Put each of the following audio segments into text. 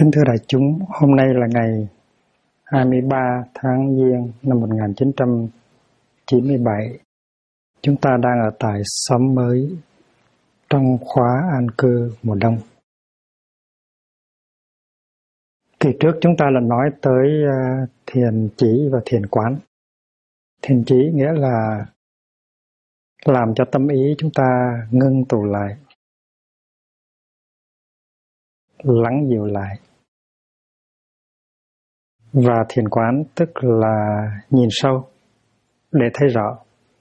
Kính thưa đại chúng, hôm nay là ngày 23 tháng Giêng năm 1997. Chúng ta đang ở tại xóm mới trong khóa an cư mùa đông. Kỳ trước chúng ta đã nói tới thiền chỉ và thiền quán. Thiền chỉ nghĩa là làm cho tâm ý chúng ta ngưng tụ lại, lắng dịu lại. Và thiền quán tức là nhìn sâu để thấy rõ.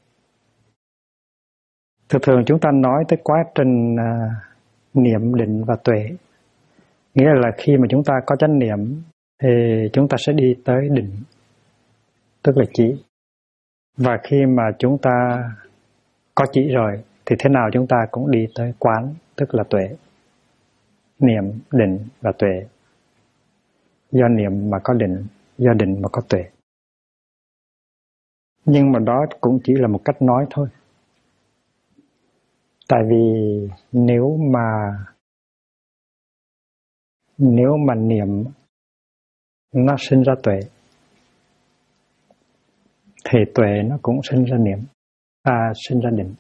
Thường chúng ta nói tới quá trình niệm, định và tuệ. Nghĩa là khi mà chúng ta có chánh niệm thì chúng ta sẽ đi tới định, tức là chỉ. Và khi mà chúng ta có chỉ rồi thì thế nào chúng ta cũng đi tới quán, tức là tuệ. Niệm, định và tuệ. Do niệm mà có định, do định mà có tuệ. Nhưng mà đó cũng chỉ là một cách nói thôi. Tại vì nếu mà niệm nó sinh ra tuệ thì tuệ nó cũng sinh ra niệm, sinh ra định.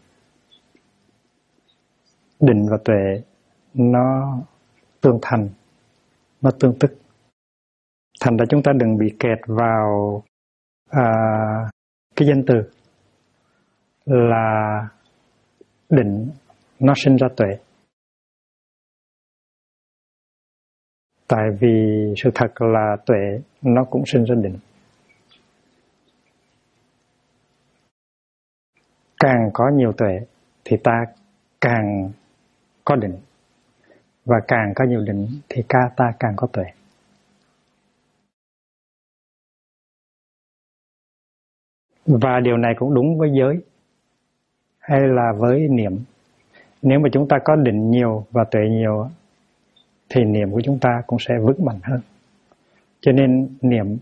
Định và tuệ nó tương thành, nó tương tức. Thành ra chúng ta đừng bị kẹt vào cái danh từ là định nó sinh ra tuệ. Tại vì sự thật là tuệ nó cũng sinh ra định. Càng có nhiều tuệ thì ta càng có định. Và càng có nhiều định thì ta càng có tuệ. Và điều này cũng đúng với giới hay là với niệm. Nếu mà chúng ta có định nhiều và tuệ nhiều thì niệm của chúng ta cũng sẽ vững mạnh hơn. Cho nên niệm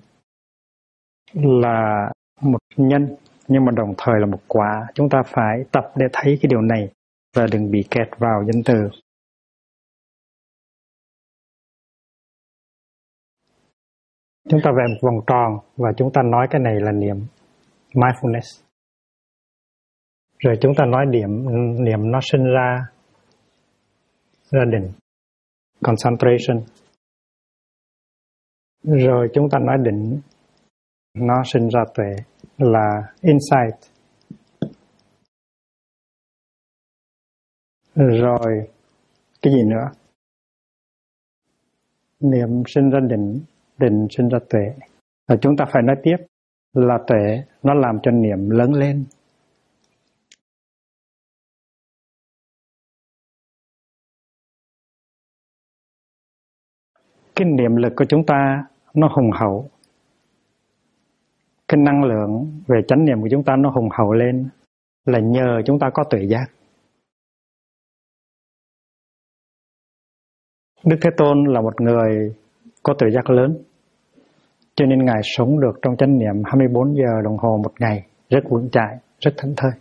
là một nhân nhưng mà đồng thời là một quả. Chúng ta phải tập để thấy cái điều này và đừng bị kẹt vào danh từ. Chúng ta vẽ một vòng tròn và chúng ta nói cái này là niệm, mindfulness. Rồi chúng ta nói niệm nó sinh ra định, concentration. Rồi chúng ta nói định nó sinh ra tuệ là insight. Rồi cái gì nữa? Niệm sinh ra định, định sinh ra tuệ. Và chúng ta phải nói tiếp là tuệ nó làm cho niệm lớn lên. Cái niệm lực của chúng ta nó hùng hậu. Cái năng lượng về chánh niệm của chúng ta nó hùng hậu lên là nhờ chúng ta có tuệ giác. Đức Thế Tôn là một người có tuệ giác lớn. Cho nên Ngài sống được trong chánh niệm 24 giờ đồng hồ một ngày, rất vững chãi, rất thảnh thơi.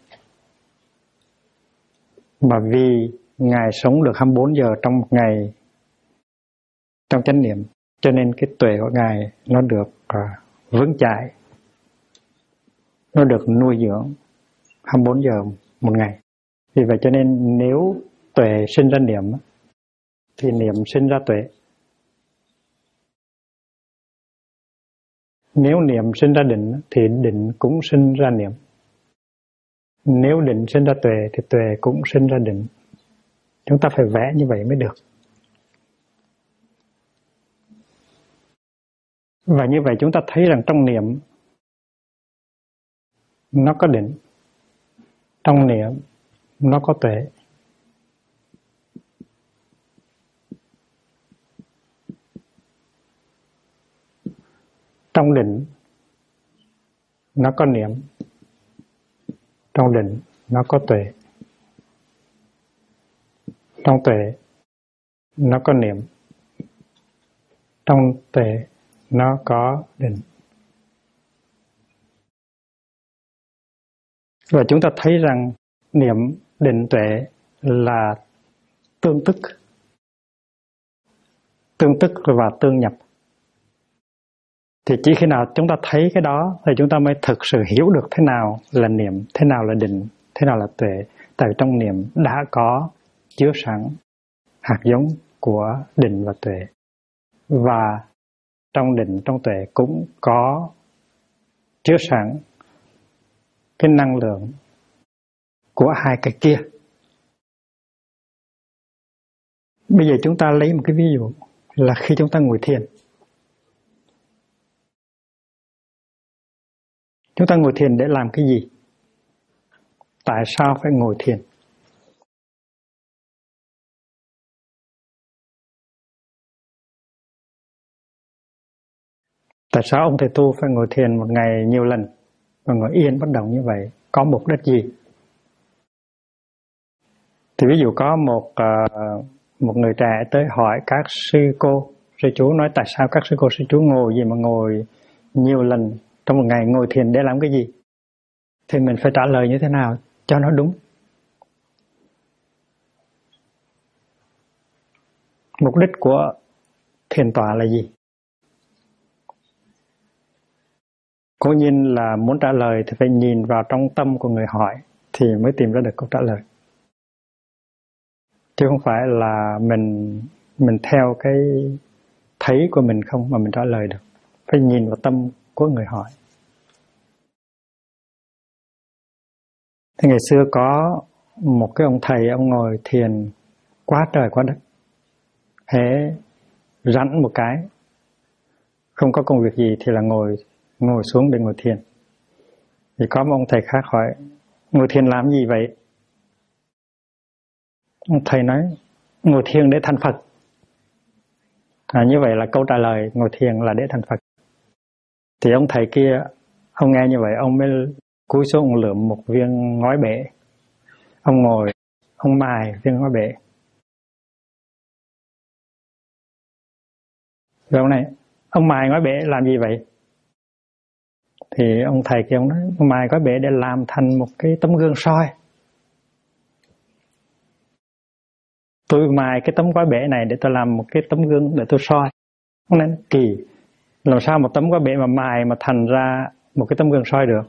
Mà vì Ngài sống được 24 giờ trong một ngày trong chánh niệm, cho nên cái tuệ của Ngài nó được vững chãi, nó được nuôi dưỡng 24 giờ một ngày. Vì vậy cho nên nếu tuệ sinh ra niệm thì niệm sinh ra tuệ. Nếu niệm sinh ra định thì định cũng sinh ra niệm. Nếu định sinh ra tuệ thì tuệ cũng sinh ra định. Chúng ta phải vẽ như vậy mới được. Và như vậy chúng ta thấy rằng trong niệm nó có định, trong niệm nó có tuệ. Trong định nó có niệm, trong định nó có tuệ. Trong tuệ nó có niệm, trong tuệ nó có định. Và chúng ta thấy rằng niệm, định, tuệ là tương tức. tương tức và tương nhập. Thì chỉ khi nào chúng ta thấy cái đó thì chúng ta mới thực sự hiểu được thế nào là niệm, thế nào là định, thế nào là tuệ. Tại vì trong niệm đã có chứa sẵn hạt giống của định và tuệ. Và trong định, trong tuệ cũng có chứa sẵn cái năng lượng của hai cái kia. Bây giờ chúng ta lấy một cái ví dụ là khi chúng ta ngồi thiền. Chúng ta ngồi thiền để làm cái gì? Tại sao phải ngồi thiền? Tại sao ông thầy tu phải ngồi thiền một ngày nhiều lần và ngồi yên bất động như vậy? Có mục đích gì? Thì ví dụ có một người trẻ tới hỏi các sư cô, sư chú nói tại sao các sư cô, sư chú ngồi gì mà ngồi nhiều lần trong một ngày, ngồi thiền để làm cái gì? Thì mình phải trả lời như thế nào cho nó đúng. Mục đích của thiền tọa là gì? Cố nhiên là muốn trả lời thì phải nhìn vào trong tâm của người hỏi thì mới tìm ra được câu trả lời. Chứ không phải là mình theo cái thấy của mình không mà mình trả lời được. Phải nhìn vào tâm của người hỏi. Thì ngày xưa có một cái ông thầy, ông ngồi thiền quá trời quá đất. Hễ rảnh một cái, không có công việc gì thì là ngồi xuống để ngồi thiền. Thì có một ông thầy khác hỏi, ngồi thiền làm gì vậy? Ông thầy nói, ngồi thiền để thành Phật. Như vậy là câu trả lời, ngồi thiền là để thành Phật. Thì ông thầy kia, ông nghe như vậy, ông mới cúi xuống, ông lượm một viên ngói bể. Ông ngồi, ông mài viên ngói bể. Rồi ông này, ông mài ngói bể làm gì vậy? Thì ông thầy kia ông nói, ông mài ngói bể để làm thành một cái tấm gương soi. Tôi mài cái tấm gói bể này để tôi làm một cái tấm gương để tôi soi. Ông nói kỳ, làm sao một tấm gói bể mà mài mà thành ra một cái tấm gương soi được?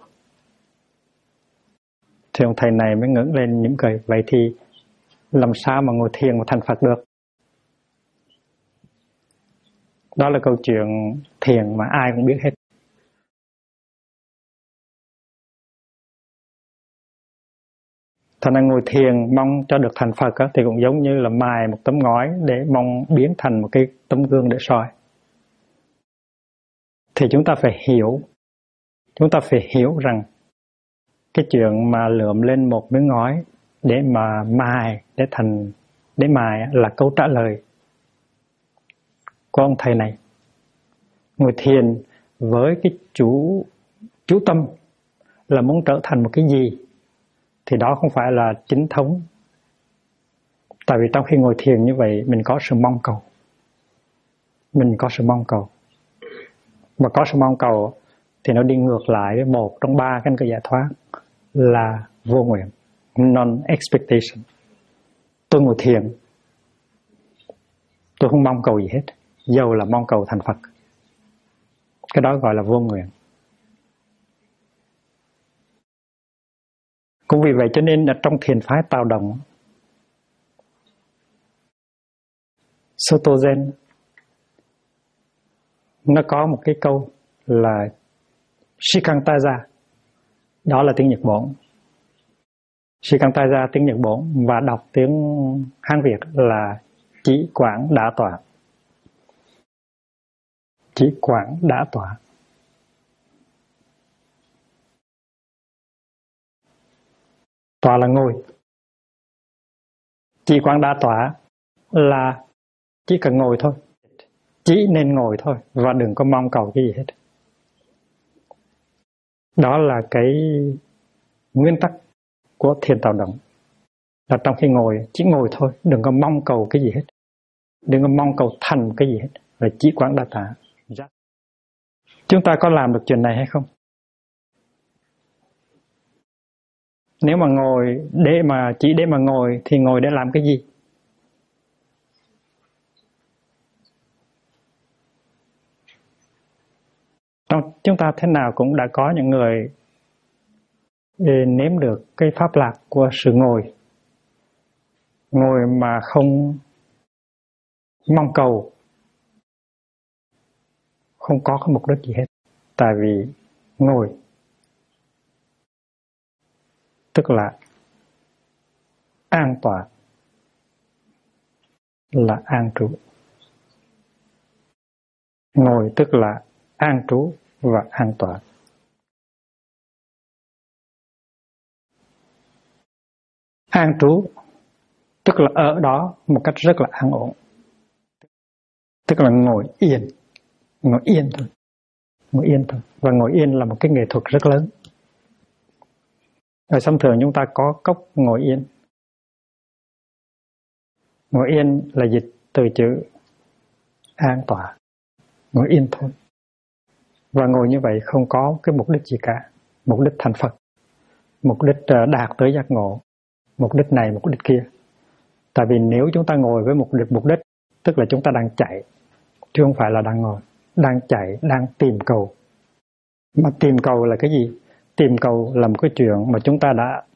Thì ông thầy này mới ngẩng lên mỉm cười, vậy thì làm sao mà ngồi thiền mà thành Phật được? Đó là câu chuyện thiền mà ai cũng biết hết. Thành ra ngồi thiền mong cho được thành Phật thì cũng giống như là mài một tấm ngói để mong biến thành một cái tấm gương để soi. Thì chúng ta phải hiểu rằng cái chuyện mà lượm lên một miếng ngói để mà mài, để mài là câu trả lời của ông thầy này. Ngồi thiền với cái chú tâm là muốn trở thành một cái gì thì đó không phải là chính thống. Tại vì trong khi ngồi thiền như vậy mình có sự mong cầu. Mà có sự mong cầu thì nó đi ngược lại với một trong ba căn cơ giải thoát là vô nguyện, non-expectation. Tôi ngồi thiền, tôi không mong cầu gì hết, dầu là mong cầu thành Phật. Cái đó gọi là vô nguyện. Cũng vì vậy cho nên là trong thiền phái Tào Đồng, Soto Zen, nó có một cái câu là Shikantaza, đó là tiếng Nhật Bản. Shikantaza tiếng Nhật Bản và đọc tiếng Hán Việt là chỉ quảng đã tọa. Chỉ quảng đã tọa. Tọa là ngồi. Chỉ quảng đã tọa là chỉ cần ngồi thôi. Chỉ nên ngồi thôi và đừng có mong cầu cái gì hết. Đó là cái nguyên tắc của thiền Tào Động. Là trong khi ngồi, chỉ ngồi thôi, đừng có mong cầu cái gì hết. Đừng có mong cầu thành cái gì hết. Là chỉ quán đa tả. Chúng ta có làm được chuyện này hay không? Nếu mà ngồi chỉ để mà ngồi thì ngồi để làm cái gì? Chúng ta thế nào cũng đã có những người nếm được cái pháp lạc của sự ngồi. Ngồi mà không mong cầu, không có cái mục đích gì hết. Tại vì ngồi tức là an tọa, là an trú. Ngồi tức là an trú và an tọa. An trú tức là ở đó một cách rất là an ổn. Tức là ngồi yên thôi. Ngồi yên thôi. Và ngồi yên là một cái nghệ thuật rất lớn. Ở thông thường chúng ta có cốc ngồi yên. Ngồi yên là dịch từ chữ an tọa. Ngồi yên thôi. Và ngồi như vậy không có cái mục đích gì cả. Mục đích thành Phật, mục đích đạt tới giác ngộ, mục đích này, mục đích kia. Tại vì nếu chúng ta ngồi với mục đích, tức là chúng ta đang chạy, chứ không phải là đang ngồi. Đang chạy, đang tìm cầu. Mà tìm cầu là cái gì? Tìm cầu là một cái chuyện mà chúng ta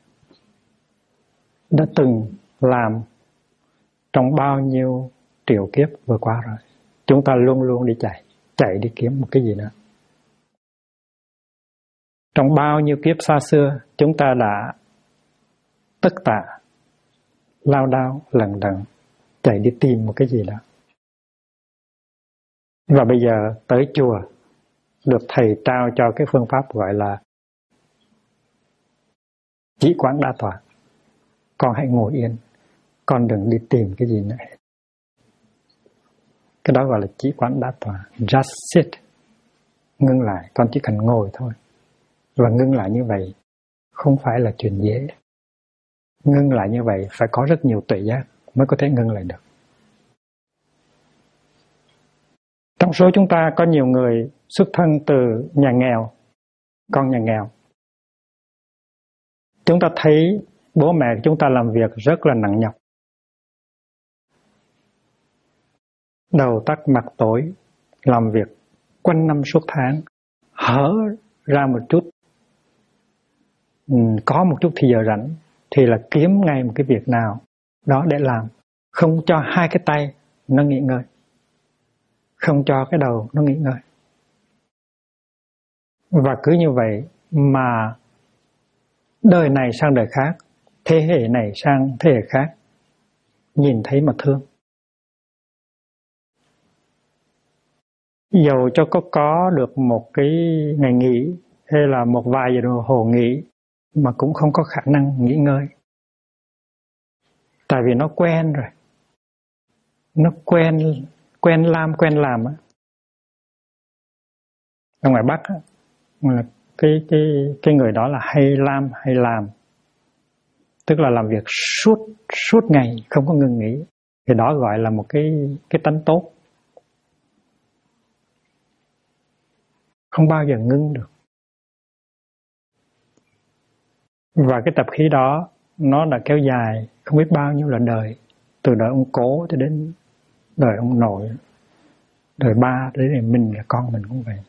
đã từng làm trong bao nhiêu triệu kiếp vừa qua rồi. Chúng ta luôn luôn đi chạy đi kiếm một cái gì nữa. Trong bao nhiêu kiếp xa xưa, chúng ta đã tất tả, lao đao, lận đận, chạy đi tìm một cái gì đó. Và bây giờ tới chùa, được thầy trao cho cái phương pháp gọi là chỉ quán đa tọa. Con hãy ngồi yên, con đừng đi tìm cái gì nữa. Cái đó gọi là chỉ quán đa tọa. Just sit. Ngưng lại, con chỉ cần ngồi thôi. Và ngưng lại như vậy không phải là chuyện dễ. Ngưng lại như vậy phải có rất nhiều tuệ giác mới có thể ngưng lại được. Trong số chúng ta có nhiều người xuất thân từ nhà nghèo, con nhà nghèo. Chúng ta thấy bố mẹ chúng ta làm việc rất là nặng nhọc. Đầu tắt mặt tối, làm việc quanh năm suốt tháng, hở ra một chút, có một chút thì giờ rảnh, thì là kiếm ngay một cái việc nào đó để làm. Không cho hai cái tay nó nghỉ ngơi, không cho cái đầu nó nghỉ ngơi. Và cứ như vậy mà đời này sang đời khác, thế hệ này sang thế hệ khác, nhìn thấy mà thương. Dầu cho có được một cái ngày nghỉ hay là một vài giờ đồng hồ nghỉ mà cũng không có khả năng nghỉ ngơi. Tại vì nó quen rồi. Nó quen làm á. Ở ngoài Bắc á, là cái người đó là hay làm. Tức là làm việc suốt ngày không có ngừng nghỉ. Thì đó gọi là một cái tánh tốt. Không bao giờ ngưng được. Và cái tập khí đó nó đã kéo dài không biết bao nhiêu là đời. Từ đời ông cố cho đến đời ông nội, đời ba, đến mình là con mình cũng vậy.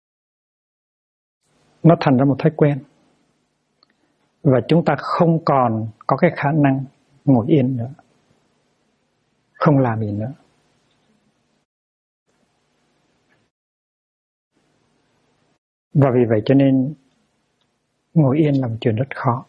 Nó thành ra một thói quen. Và chúng ta không còn có cái khả năng ngồi yên nữa, không làm gì nữa. Và vì vậy cho nên ngồi yên là một chuyện rất khó.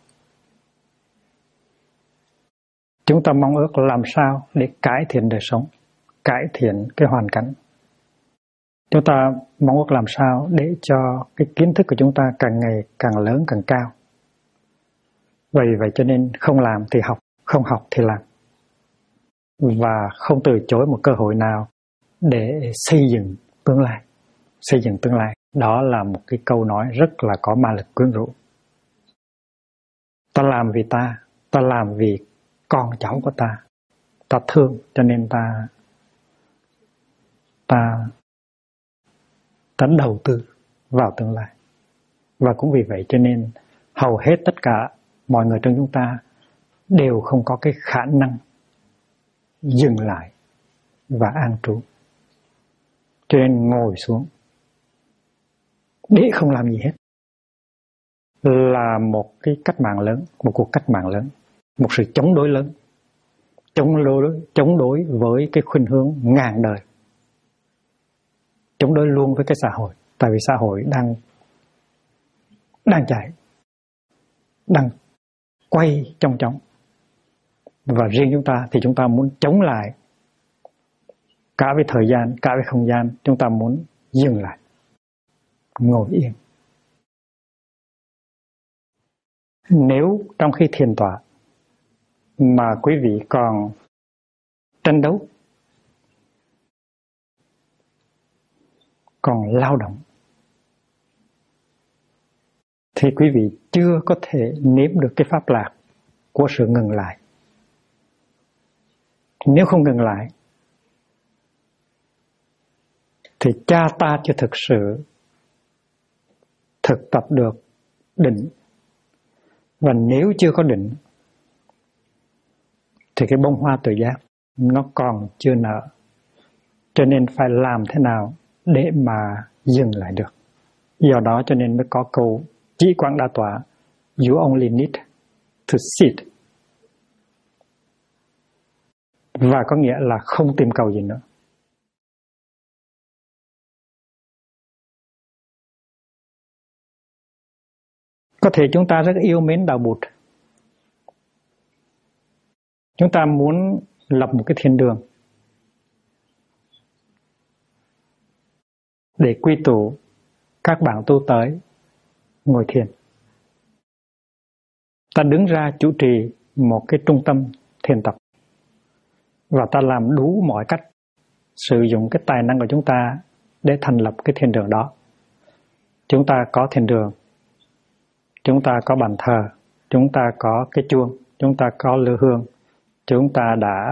Chúng ta mong ước làm sao để cải thiện đời sống, cải thiện cái hoàn cảnh. Chúng ta mong ước làm sao để cho cái kiến thức của chúng ta càng ngày càng lớn, càng cao. Vì vậy cho nên không làm thì học, không học thì làm. Và không từ chối một cơ hội nào để xây dựng tương lai. Xây dựng tương lai, đó là một cái câu nói rất là có ma lực quyến rũ. Ta làm vì ta làm vì con cháu của ta. Ta thương cho nên ta đầu tư vào tương lai. Và cũng vì vậy cho nên hầu hết tất cả mọi người trong chúng ta đều không có cái khả năng dừng lại và an trú. Cho nên ngồi xuống để không làm gì hết, là một cái cách mạng lớn, một cuộc cách mạng lớn, một sự chống đối lớn, chống đối với cái khuynh hướng ngàn đời, chống đối luôn với cái xã hội, tại vì xã hội đang chạy, đang quay trong chóng, và riêng chúng ta thì chúng ta muốn chống lại cả về thời gian, cả về không gian, chúng ta muốn dừng lại, ngồi yên. Nếu trong khi thiền tọa mà quý vị còn tranh đấu, còn lao động, thì quý vị chưa có thể nếm được cái pháp lạc của sự ngừng lại. Nếu không ngừng lại thì cha ta chưa thực sự thực tập được định. Và nếu chưa có định thì cái bông hoa tự giác nó còn chưa nở. Cho nên phải làm thế nào để mà dừng lại được. Do đó cho nên mới có câu chỉ quán đa tọa, you only need to sit. Và có nghĩa là không tìm cầu gì nữa. Có thể chúng ta rất yêu mến đạo Bụt. Chúng ta muốn lập một cái thiên đường để quy tụ các bạn tu tới ngồi thiền. Ta đứng ra chủ trì một cái trung tâm thiền tập, và ta làm đủ mọi cách, sử dụng cái tài năng của chúng ta để thành lập cái thiền đường đó. Chúng ta có thiền đường, chúng ta có bàn thờ, chúng ta có cái chuông, chúng ta có lư hương, chúng ta đã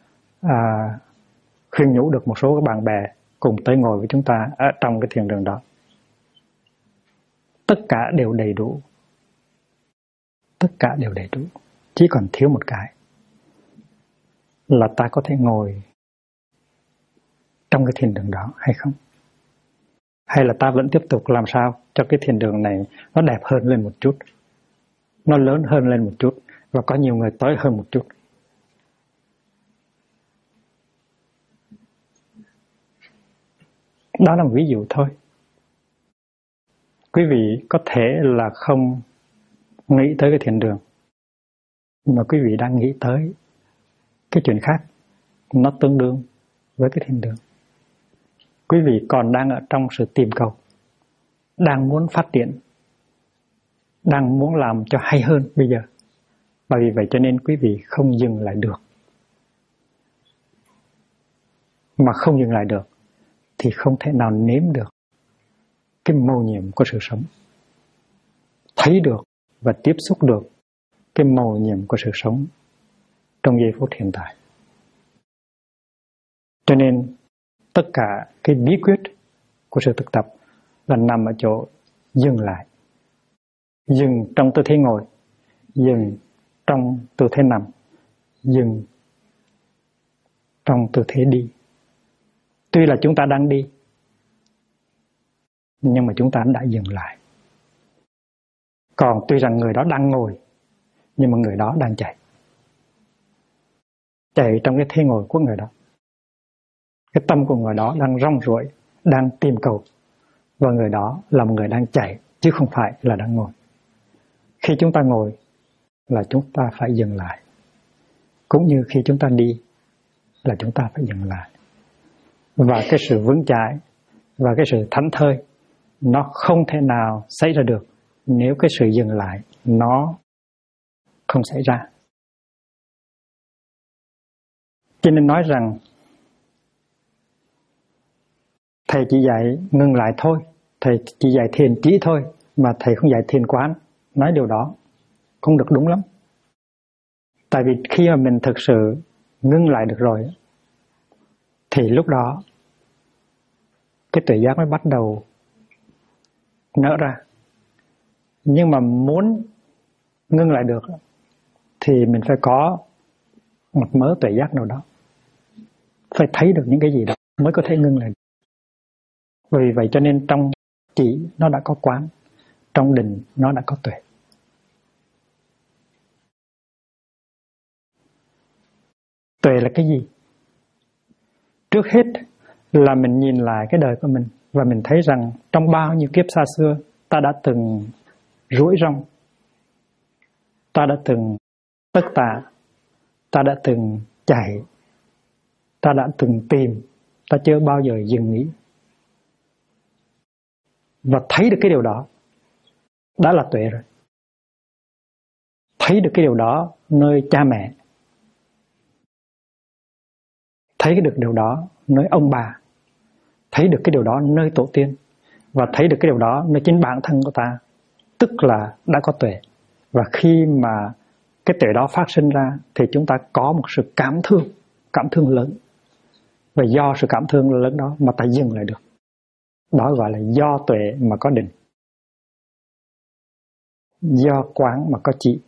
khuyên nhủ được một số các bạn bè cùng tới ngồi với chúng ta ở trong cái thiền đường đó. Tất cả đều đầy đủ. Tất cả đều đầy đủ. Chỉ còn thiếu một cái là ta có thể ngồi trong cái thiền đường đó hay không? Hay là ta vẫn tiếp tục làm sao cho cái thiền đường này nó đẹp hơn lên một chút, nó lớn hơn lên một chút, và có nhiều người tới hơn một chút. Đó là một ví dụ thôi. Quý vị có thể là không nghĩ tới cái thiền đường, mà quý vị đang nghĩ tới cái chuyện khác, nó tương đương với cái thiền đường. Quý vị còn đang ở trong sự tìm cầu, đang muốn phát triển, đang muốn làm cho hay hơn bây giờ. Và vì vậy cho nên quý vị không dừng lại được. Mà không dừng lại được thì không thể nào nếm được cái mầu nhiệm của sự sống, thấy được và tiếp xúc được cái mầu nhiệm của sự sống trong giây phút hiện tại. Cho nên tất cả cái bí quyết của sự thực tập là nằm ở chỗ dừng lại. Dừng trong tư thế ngồi, dừng trong tư thế nằm, dừng trong tư thế đi. Tuy là chúng ta đang đi, nhưng mà chúng ta đã dừng lại. Còn tuy rằng người đó đang ngồi, nhưng mà người đó đang chạy. Chạy trong cái thế ngồi của người đó. Cái tâm của người đó đang rong ruổi, đang tìm cầu. Và người đó là một người đang chạy, chứ không phải là đang ngồi. Khi chúng ta ngồi là chúng ta phải dừng lại. Cũng như khi chúng ta đi là chúng ta phải dừng lại. Và cái sự vững chãi và cái sự thảnh thơi nó không thể nào xảy ra được nếu cái sự dừng lại nó không xảy ra. Cho nên nói rằng thầy chỉ dạy ngừng lại thôi, thầy chỉ dạy thiền chỉ thôi, mà thầy không dạy thiền quán. Nói điều đó không được đúng lắm. Tại vì khi mà mình thực sự ngưng lại được rồi thì lúc đó cái tuệ giác mới bắt đầu nở ra. Nhưng mà muốn ngưng lại được thì mình phải có một mớ tuệ giác nào đó, phải thấy được những cái gì đó mới có thể ngưng lại. Vì vậy cho nên trong chỉ nó đã có quán, trong định nó đã có tuệ. Tuệ là cái gì? Trước hết là mình nhìn lại cái đời của mình và mình thấy rằng trong bao nhiêu kiếp xa xưa ta đã từng rủi rong, ta đã từng tất tả, ta đã từng chạy, ta đã từng tìm, ta chưa bao giờ dừng nghỉ. Và thấy được cái điều đó đã là tuệ rồi. Thấy được cái điều đó nơi cha mẹ, thấy được điều đó nơi ông bà, thấy được cái điều đó nơi tổ tiên, và thấy được cái điều đó nơi chính bản thân của ta, tức là đã có tuệ. Và khi mà cái tuệ đó phát sinh ra thì chúng ta có một sự cảm thương lớn. Và do sự cảm thương lớn đó mà ta dừng lại được. Đó gọi là do tuệ mà có định, do quán mà có trị.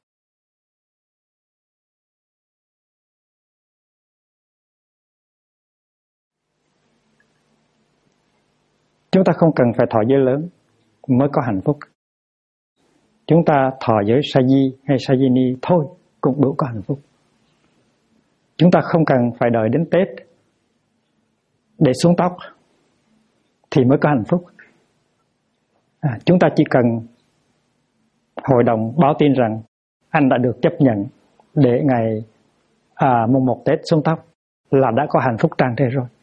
Chúng ta không cần phải thọ giới lớn mới có hạnh phúc. Chúng ta thọ giới sa di hay sa di ni thôi cũng đủ có hạnh phúc. Chúng ta không cần phải đợi đến Tết để xuống tóc thì mới có hạnh phúc. Chúng ta chỉ cần hội đồng báo tin rằng anh đã được chấp nhận để ngày mùng 1 Tết xuống tóc là đã có hạnh phúc tràn trề rồi.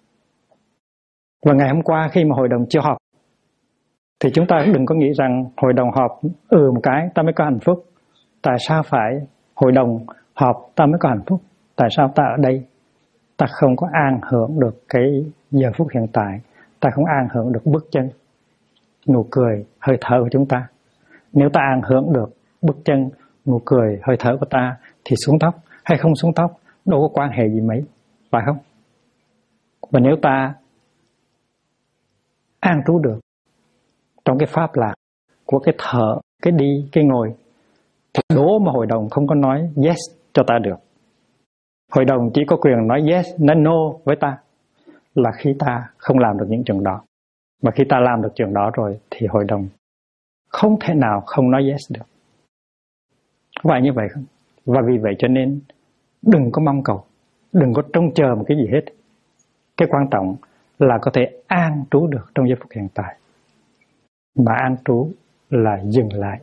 Và ngày hôm qua khi mà hội đồng chưa họp thì chúng ta đừng có nghĩ rằng hội đồng họp một cái ta mới có hạnh phúc. Tại sao phải hội đồng họp ta mới có hạnh phúc? Tại sao ta ở đây ta không có an hưởng được cái giờ phút hiện tại, ta không an hưởng được bước chân, nụ cười, hơi thở của chúng ta? Nếu ta an hưởng được bước chân, nụ cười, hơi thở của ta thì xuống tóc hay không xuống tóc đâu có quan hệ gì mấy, phải không? Và nếu ta an trú được trong cái pháp lạc của cái thở, cái đi, cái ngồi, thì đố mà hội đồng không có nói yes cho ta được. Hội đồng chỉ có quyền nói yes, nói no với ta là khi ta không làm được những chuyện đó. Mà khi ta làm được chuyện đó rồi thì hội đồng không thể nào không nói yes được. Có phải như vậy không? Và vì vậy cho nên đừng có mong cầu, đừng có trông chờ một cái gì hết. Cái quan trọng là có thể an trú được trong giây phút hiện tại. Mà an trú là dừng lại.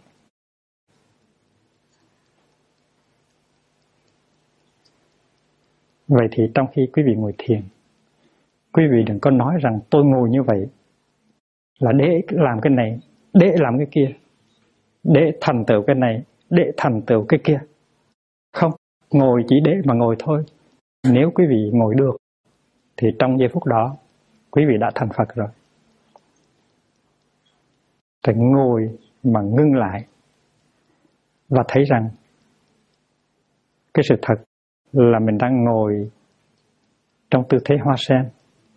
Vậy thì trong khi quý vị ngồi thiền, quý vị đừng có nói rằng tôi ngồi như vậy là để làm cái này, để làm cái kia, để thành tựu cái này, để thành tựu cái kia. Không, ngồi chỉ để mà ngồi thôi. Nếu quý vị ngồi được thì trong giây phút đó quý vị đã thành Phật rồi. Phải ngồi mà ngưng lại và thấy rằng cái sự thật là mình đang ngồi trong tư thế hoa sen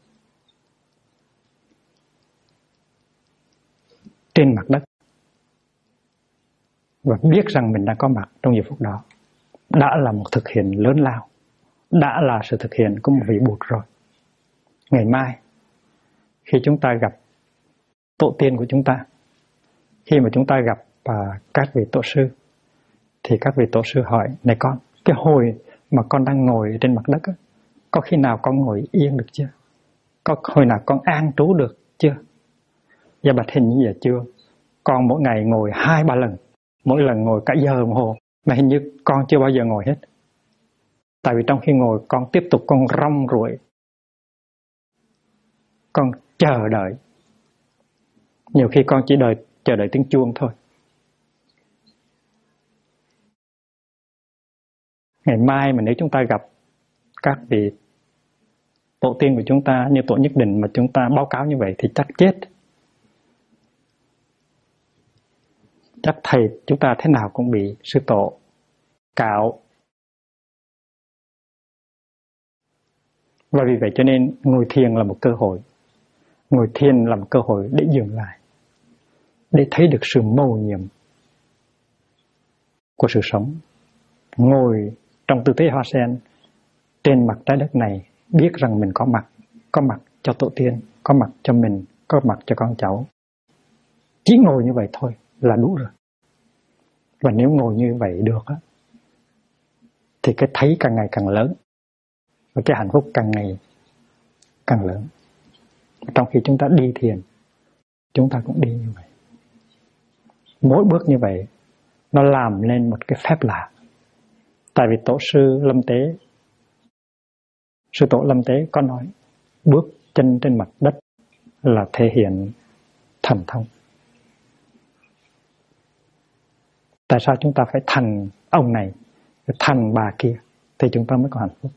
trên mặt đất và biết rằng mình đang có mặt trong giây phút đó đã là một thực hiện lớn lao, đã là sự thực hiện của một vị Bụt rồi. Ngày mai khi chúng ta gặp tổ tiên của chúng ta, khi mà chúng ta gặp các vị tổ sư, thì các vị tổ sư hỏi: này con, cái hồi mà con đang ngồi trên mặt đất á, có khi nào con ngồi yên được chưa? Có hồi nào con an trú được chưa? Dạ bạch hình như vậy chưa. Con mỗi ngày ngồi 2-3 lần, mỗi lần ngồi cả giờ đồng hồ, mà hình như con chưa bao giờ ngồi hết. Tại vì trong khi ngồi con tiếp tục con rong ruổi, con chờ đợi. Nhiều khi con chỉ chờ đợi tiếng chuông thôi. Ngày mai mà nếu chúng ta gặp các vị tổ tiên của chúng ta như tổ Nhất Định mà chúng ta báo cáo như vậy thì chắc chết. Chắc thầy chúng ta thế nào cũng bị sư tổ cạo. Và vì vậy cho nên ngồi thiền là một cơ hội. Ngồi thiền là một cơ hội để dừng lại, để thấy được sự mầu nhiệm của sự sống. Ngồi trong tư thế hoa sen trên mặt trái đất này, biết rằng mình có mặt cho tổ tiên, có mặt cho mình, có mặt cho con cháu. Chỉ ngồi như vậy thôi là đủ rồi. Và nếu ngồi như vậy được á, thì cái thấy càng ngày càng lớn, và cái hạnh phúc càng ngày càng lớn. Trong khi chúng ta đi thiền, chúng ta cũng đi như vậy. Mỗi bước như vậy, nó làm nên một cái phép lạ. Tại vì Tổ sư Lâm Tế, Sư Tổ Lâm Tế có nói, bước chân trên mặt đất là thể hiện thần thông. Tại sao chúng ta phải thành ông này, phải thành bà kia, thì chúng ta mới có hạnh phúc.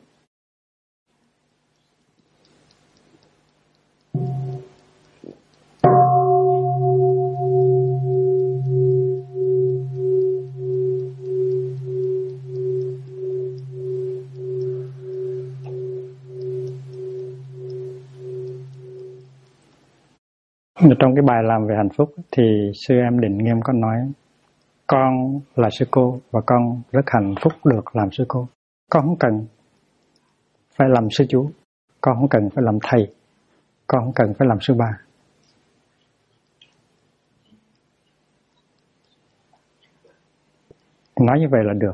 Trong cái bài làm về hạnh phúc thì sư em Định Nghiêm có nói, con là sư cô và con rất hạnh phúc được làm sư cô. Con không cần phải làm sư chú, con không cần phải làm thầy, con không cần phải làm sư bà. Nói như vậy là được.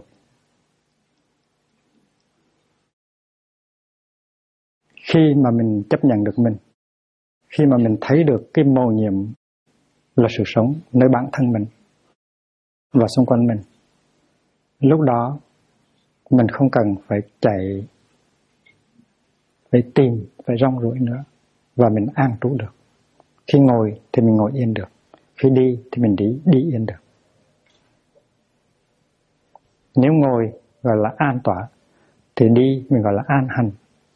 Khi mà mình chấp nhận được mình, khi mà mình thấy được cái mầu nhiệm là sự sống nơi bản thân mình và xung quanh mình, lúc đó mình không cần phải chạy, phải tìm, phải rong ruổi nữa, và mình an trú được. Khi ngồi thì mình ngồi yên được, khi đi thì mình đi yên được. Nếu ngồi gọi là an tọa, thì đi mình gọi là an hành.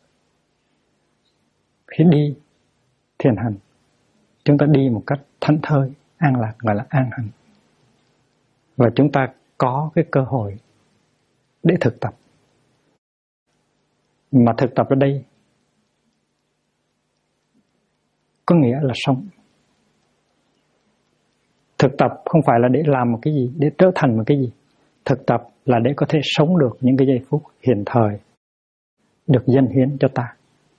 Khi đi thiền hành, chúng ta đi một cách thảnh thơi, an lạc, gọi là an hành. Và chúng ta có cái cơ hội để thực tập. Mà thực tập ở đây có nghĩa là sống. Thực tập không phải là để làm một cái gì, để trở thành một cái gì. Thực tập là để có thể sống được những cái giây phút hiện thời được dâng hiến cho ta.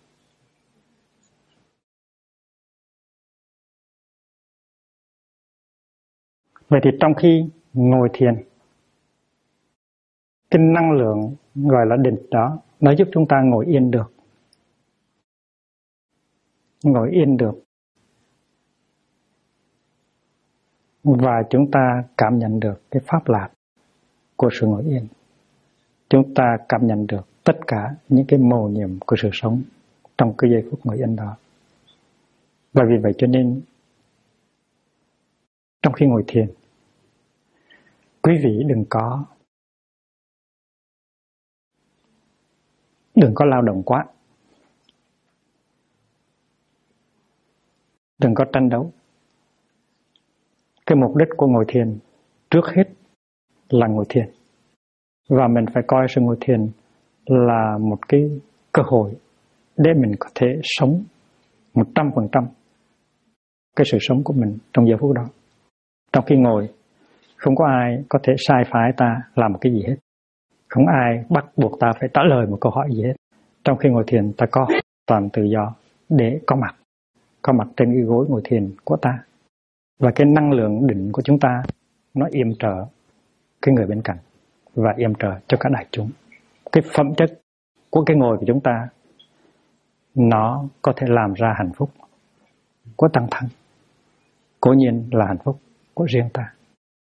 Vậy thì trong khi ngồi thiền, cái năng lượng gọi là định đó, nó giúp chúng ta ngồi yên được. Ngồi yên được. Và chúng ta cảm nhận được cái pháp lạc của sự ngồi yên. Chúng ta cảm nhận được tất cả những cái mầu nhiệm của sự sống trong cái giây phút ngồi yên đó. Và vì vậy cho nên trong khi ngồi thiền, quý vị đừng có lao động quá, đừng có tranh đấu. Cái mục đích của ngồi thiền trước hết là ngồi thiền, và mình phải coi sự ngồi thiền là một cái cơ hội để mình có thể sống 100% cái sự sống của mình trong giờ phút đó. Trong khi ngồi, không có ai có thể sai phái ta làm một cái gì hết. Không ai bắt buộc ta phải trả lời một câu hỏi gì hết. Trong khi ngồi thiền, ta có toàn tự do để có mặt trên cái gối ngồi thiền của ta. Và cái năng lượng định của chúng ta nó yểm trợ cái người bên cạnh và yểm trợ cho cả đại chúng. Cái phẩm chất của cái ngồi của chúng ta nó có thể làm ra hạnh phúc của tăng thân, cố nhiên là hạnh phúc của riêng ta.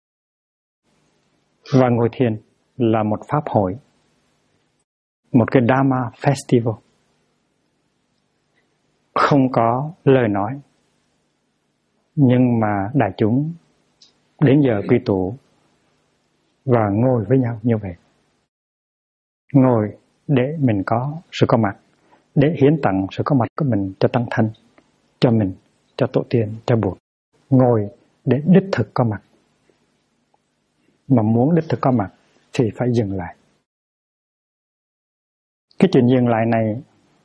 Và ngồi thiền là một pháp hội, một cái Dharma Festival. Không có lời nói, nhưng mà đại chúng đến giờ quy tụ và ngồi với nhau như vậy. Ngồi để mình có sự có mặt, để hiến tặng sự có mặt của mình cho tăng thân, cho mình, cho tổ tiên, cho Bụt. Ngồi để đích thực có mặt. Mà muốn đích thực có mặt thì phải dừng lại. Cái chuyện dừng lại này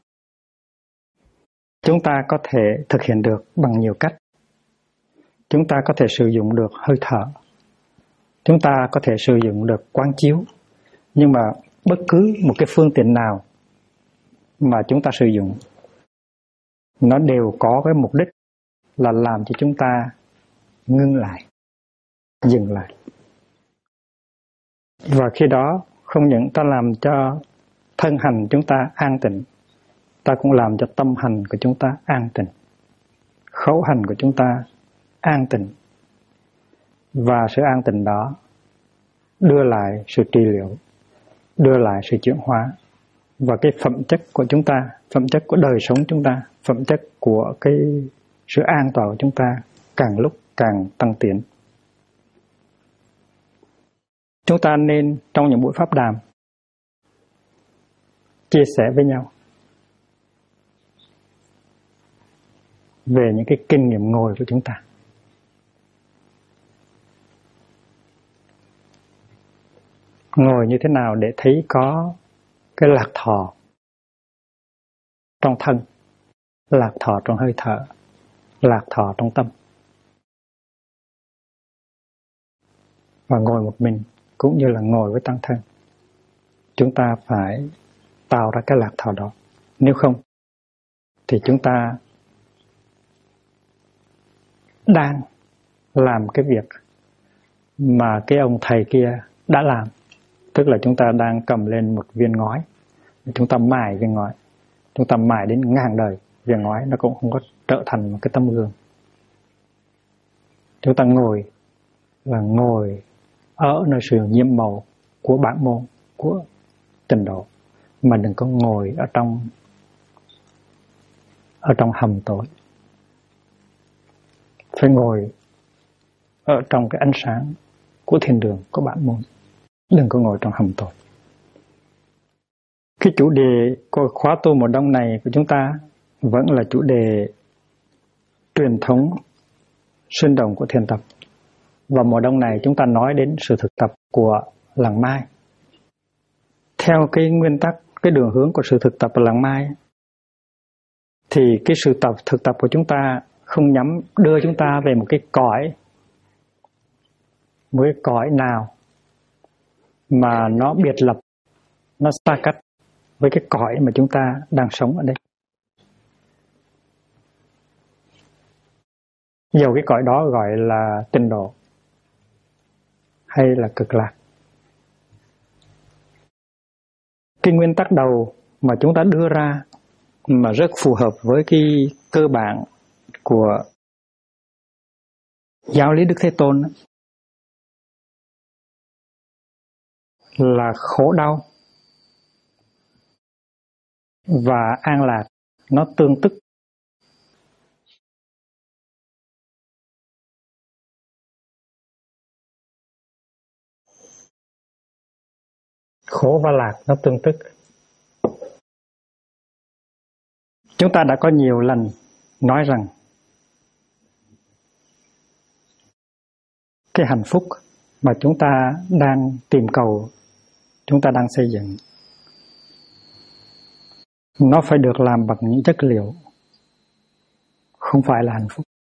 chúng ta có thể thực hiện được bằng nhiều cách. Chúng ta có thể sử dụng được hơi thở. Chúng ta có thể sử dụng được quán chiếu. Nhưng mà bất cứ một cái phương tiện nào mà chúng ta sử dụng, nó đều có cái mục đích là làm cho chúng ta ngưng lại, dừng lại. Và khi đó không những ta làm cho thân hành chúng ta an tịnh, ta cũng làm cho tâm hành của chúng ta an tịnh, khẩu hành của chúng ta an tịnh. Và sự an tịnh đó đưa lại sự trị liệu, đưa lại sự chuyển hóa. Và cái phẩm chất của chúng ta, phẩm chất của đời sống chúng ta, phẩm chất của cái sự an toàn của chúng ta càng lúc càng tăng tiến. Chúng ta nên trong những buổi pháp đàm chia sẻ với nhau về những cái kinh nghiệm ngồi của chúng ta. Ngồi như thế nào để thấy có cái lạc thọ trong thân, lạc thọ trong hơi thở, lạc thọ trong tâm. Và ngồi một mình cũng như là ngồi với tăng thân, chúng ta phải tạo ra cái lạc thọ đó. Nếu không thì chúng ta đang làm cái việc mà cái ông thầy kia đã làm. Tức là chúng ta đang cầm lên một viên ngói, chúng ta mài viên ngói, chúng ta mài đến ngàn đời, viên ngói nó cũng không có trở thành một cái tấm gương. Chúng ta ngồi là ngồi ở nơi sự nhiễm màu của bản môn, của trình độ, mà đừng có ngồi ở trong hầm tối. Phải ngồi ở trong cái ánh sáng của thiên đường, của bản môn, đừng có ngồi trong hầm tối. Cái chủ đề của khóa tu mùa đông này của chúng ta vẫn là chủ đề truyền thống sinh động của thiền tập. Và mùa đông này chúng ta nói đến sự thực tập của làng Mai. Theo cái nguyên tắc, cái đường hướng của sự thực tập ở làng Mai, thì cái sự thực tập của chúng ta không nhắm đưa chúng ta về một cái cõi nào mà nó biệt lập, nó xa cách với cái cõi mà chúng ta đang sống ở đây. Dầu cái cõi đó gọi là tịnh độ hay là cực lạc. Cái nguyên tắc đầu mà chúng ta đưa ra mà rất phù hợp với cái cơ bản của giáo lý Đức Thế Tôn là khổ đau và an lạc nó tương tức. Khổ và lạc nó tương tức. Chúng ta đã có nhiều lần nói rằng cái hạnh phúc mà chúng ta đang tìm cầu, chúng ta đang xây dựng, nó phải được làm bằng những chất liệu, không phải là hạnh phúc.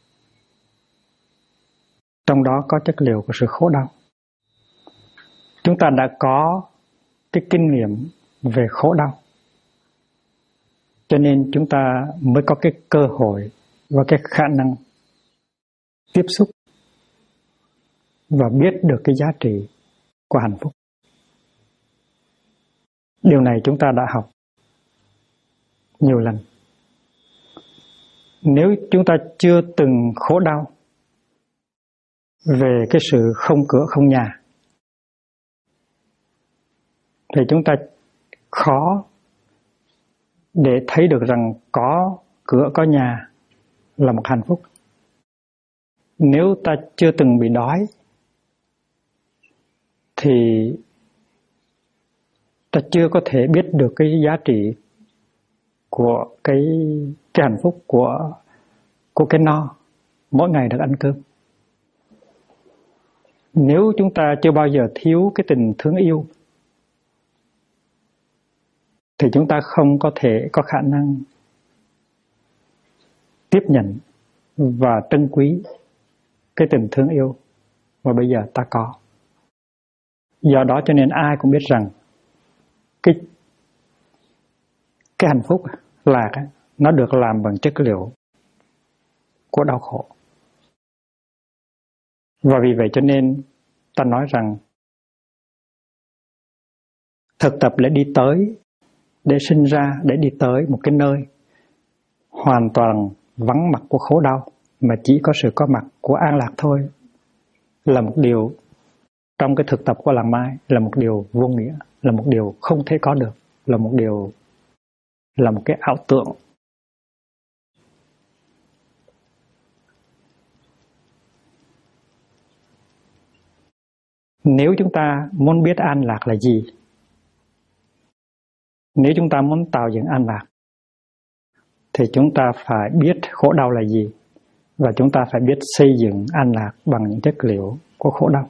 Trong đó có chất liệu của sự khổ đau. Chúng ta đã có cái kinh nghiệm về khổ đau, cho nên chúng ta mới có cái cơ hội và cái khả năng tiếp xúc và biết được cái giá trị của hạnh phúc. Điều này chúng ta đã học nhiều lần. Nếu chúng ta chưa từng khổ đau về cái sự không cửa không nhà, thì chúng ta khó để thấy được rằng có cửa có nhà là một hạnh phúc. Nếu ta chưa từng bị đói thì ta chưa có thể biết được cái giá trị của cái hạnh phúc của cái no mỗi ngày được ăn cơm. Nếu chúng ta chưa bao giờ thiếu cái tình thương yêu thì chúng ta không có thể có khả năng tiếp nhận và trân quý cái tình thương yêu mà bây giờ ta có. Do đó cho nên ai cũng biết rằng cái hạnh phúc lạc nó được làm bằng chất liệu của đau khổ. Và vì vậy cho nên ta nói rằng thực tập để đi tới, để sinh ra, để đi tới một cái nơi hoàn toàn vắng mặt của khổ đau, mà chỉ có sự có mặt của an lạc thôi, là một điều trong cái thực tập của làng Mai, là một điều vô nghĩa, là một điều không thể có được, là một cái ảo tưởng. Nếu chúng ta muốn biết an lạc là gì, nếu chúng ta muốn tạo dựng an lạc, thì chúng ta phải biết khổ đau là gì, và chúng ta phải biết xây dựng an lạc bằng những chất liệu của khổ đau.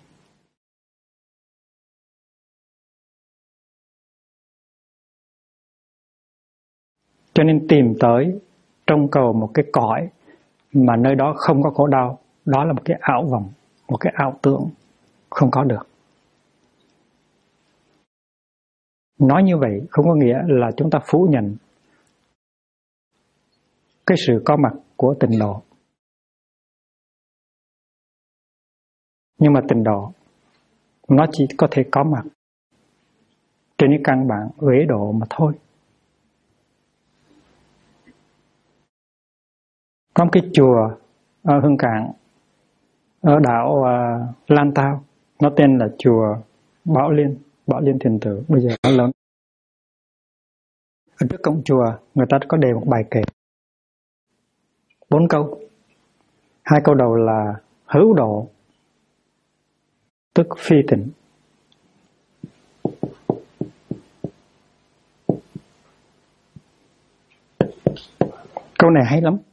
Cho nên tìm tới, trông cầu một cái cõi mà nơi đó không có khổ đau, đó là một cái ảo vọng, một cái ảo tưởng không có được. Nói như vậy không có nghĩa là chúng ta phủ nhận cái sự có mặt của tịnh độ. Nhưng mà tịnh độ nó chỉ có thể có mặt trên những căn bản uế độ mà thôi. Có một cái chùa ở Hương Cảng, ở đảo Lan Tao, nó tên là chùa Bảo Liên Thiền Tử, bây giờ nó lớn. Ở trước cổng chùa người ta có đề một bài kệ 4 câu. 2 câu đầu là hữu độ tức phi tịnh. Câu này hay lắm.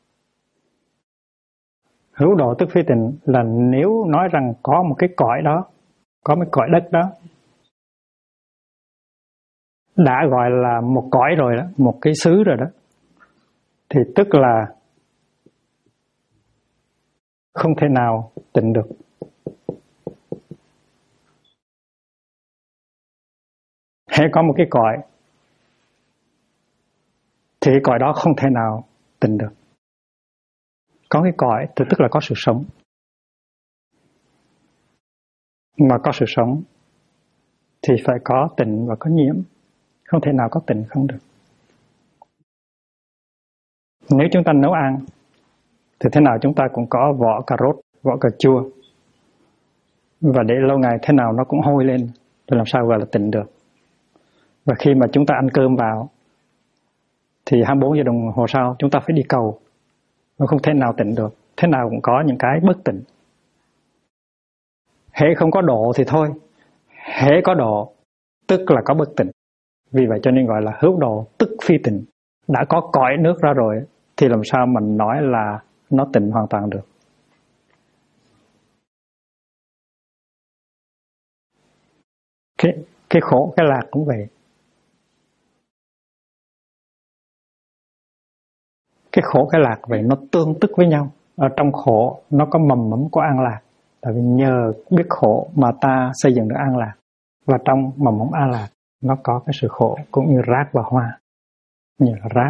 Hữu độ tức phi tịnh là nếu nói rằng có một cái cõi đó, có một cõi đất đó, đã gọi là một cõi rồi đó, một cái xứ rồi đó, thì tức là không thể nào tịnh được. Hễ có một cái cõi thì cái cõi đó không thể nào tịnh được. Có cái cõi thì tức là có sự sống. Mà có sự sống thì phải có tịnh và có nhiễm. Không thể nào có tịnh không được. Nếu chúng ta nấu ăn thì thế nào chúng ta cũng có vỏ cà rốt, vỏ cà chua. Và để lâu ngày thế nào nó cũng hôi lên, thì làm sao gọi là tịnh được. Và khi mà chúng ta ăn cơm vào thì 24 giờ đồng hồ sau chúng ta phải đi cầu. Nó không thể nào tịnh được. Thế nào cũng có những cái bất tịnh. Hễ không có độ thì thôi. Hễ có độ tức là có bất tịnh. Vì vậy cho nên gọi là hữu độ tức phi tịnh. Đã có cõi nước ra rồi thì làm sao mình nói là nó tịnh hoàn toàn được. Cái khổ, cái lạc cũng vậy. Cái khổ, cái lạc vậy nó tương tức với nhau. Ở trong khổ nó có mầm mống của an lạc. Tại vì nhờ biết khổ mà ta xây dựng được an lạc. Và trong mầm mống an lạc nó có cái sự khổ cũng như rác và hoa. Như là rác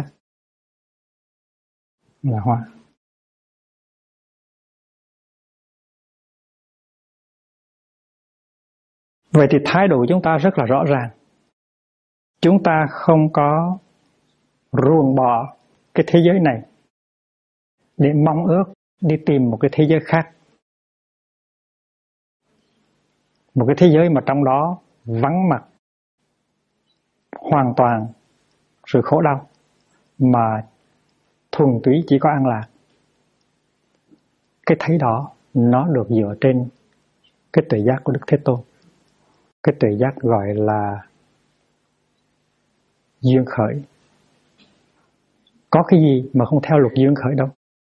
là hoa. Vậy thì thái độ chúng ta rất là rõ ràng. Chúng ta không có ruồng bỏ cái thế giới này để mong ước đi tìm một cái thế giới khác. Một cái thế giới mà trong đó vắng mặt hoàn toàn sự khổ đau, mà thuần túy chỉ có an lạc. Cái thấy đó nó được dựa trên cái tuệ giác của Đức Thế Tôn. Cái tuệ giác gọi là duyên khởi. Có cái gì mà không theo luật duyên khởi đâu.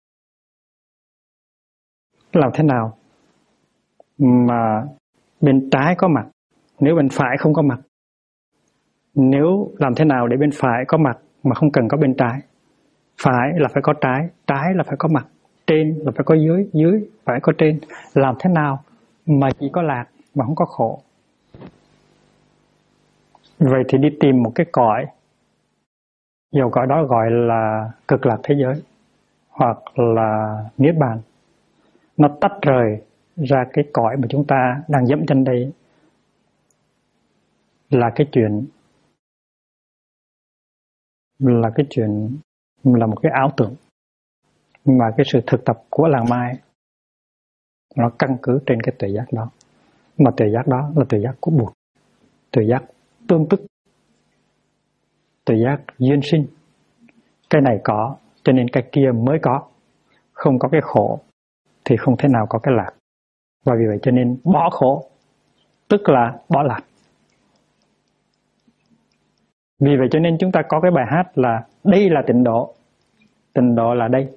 Làm thế nào mà bên trái có mặt nếu bên phải không có mặt? Nếu làm thế nào để bên phải có mặt mà không cần có bên trái? Phải là phải có trái, trái là phải có mặt, trên là phải có dưới, dưới phải có trên. Làm thế nào mà chỉ có lạc mà không có khổ? Vậy thì đi tìm một cái cõi, dầu cõi đó gọi là cực lạc thế giới hoặc là niết bàn, nó tách rời ra cái cõi mà chúng ta đang dẫm chân đây là cái chuyện là một cái ảo tưởng, mà cái sự thực tập của làng Mai nó căn cứ trên cái tuệ giác đó, mà tuệ giác đó là tuệ giác của Bụt, tuệ giác tương tức, tuệ giác duyên sinh. Cái này có cho nên cái kia mới có, không có cái khổ thì không thể nào có cái lạc, và vì vậy cho nên bỏ khổ tức là bỏ lạc. Vì vậy cho nên chúng ta có cái bài hát là đây là tịnh độ, tịnh độ là đây.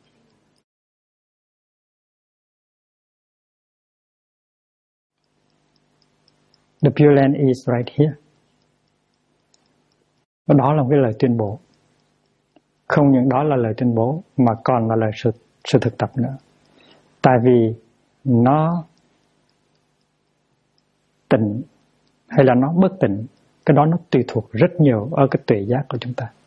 The Pure Land is right here. Và đó là một cái lời tuyên bố. Không những đó là lời tuyên bố mà còn là lời sự thực tập nữa. Tại vì nó tịnh hay là nó bất tịnh, cái đó nó tùy thuộc rất nhiều ở cái tuệ giác của chúng ta,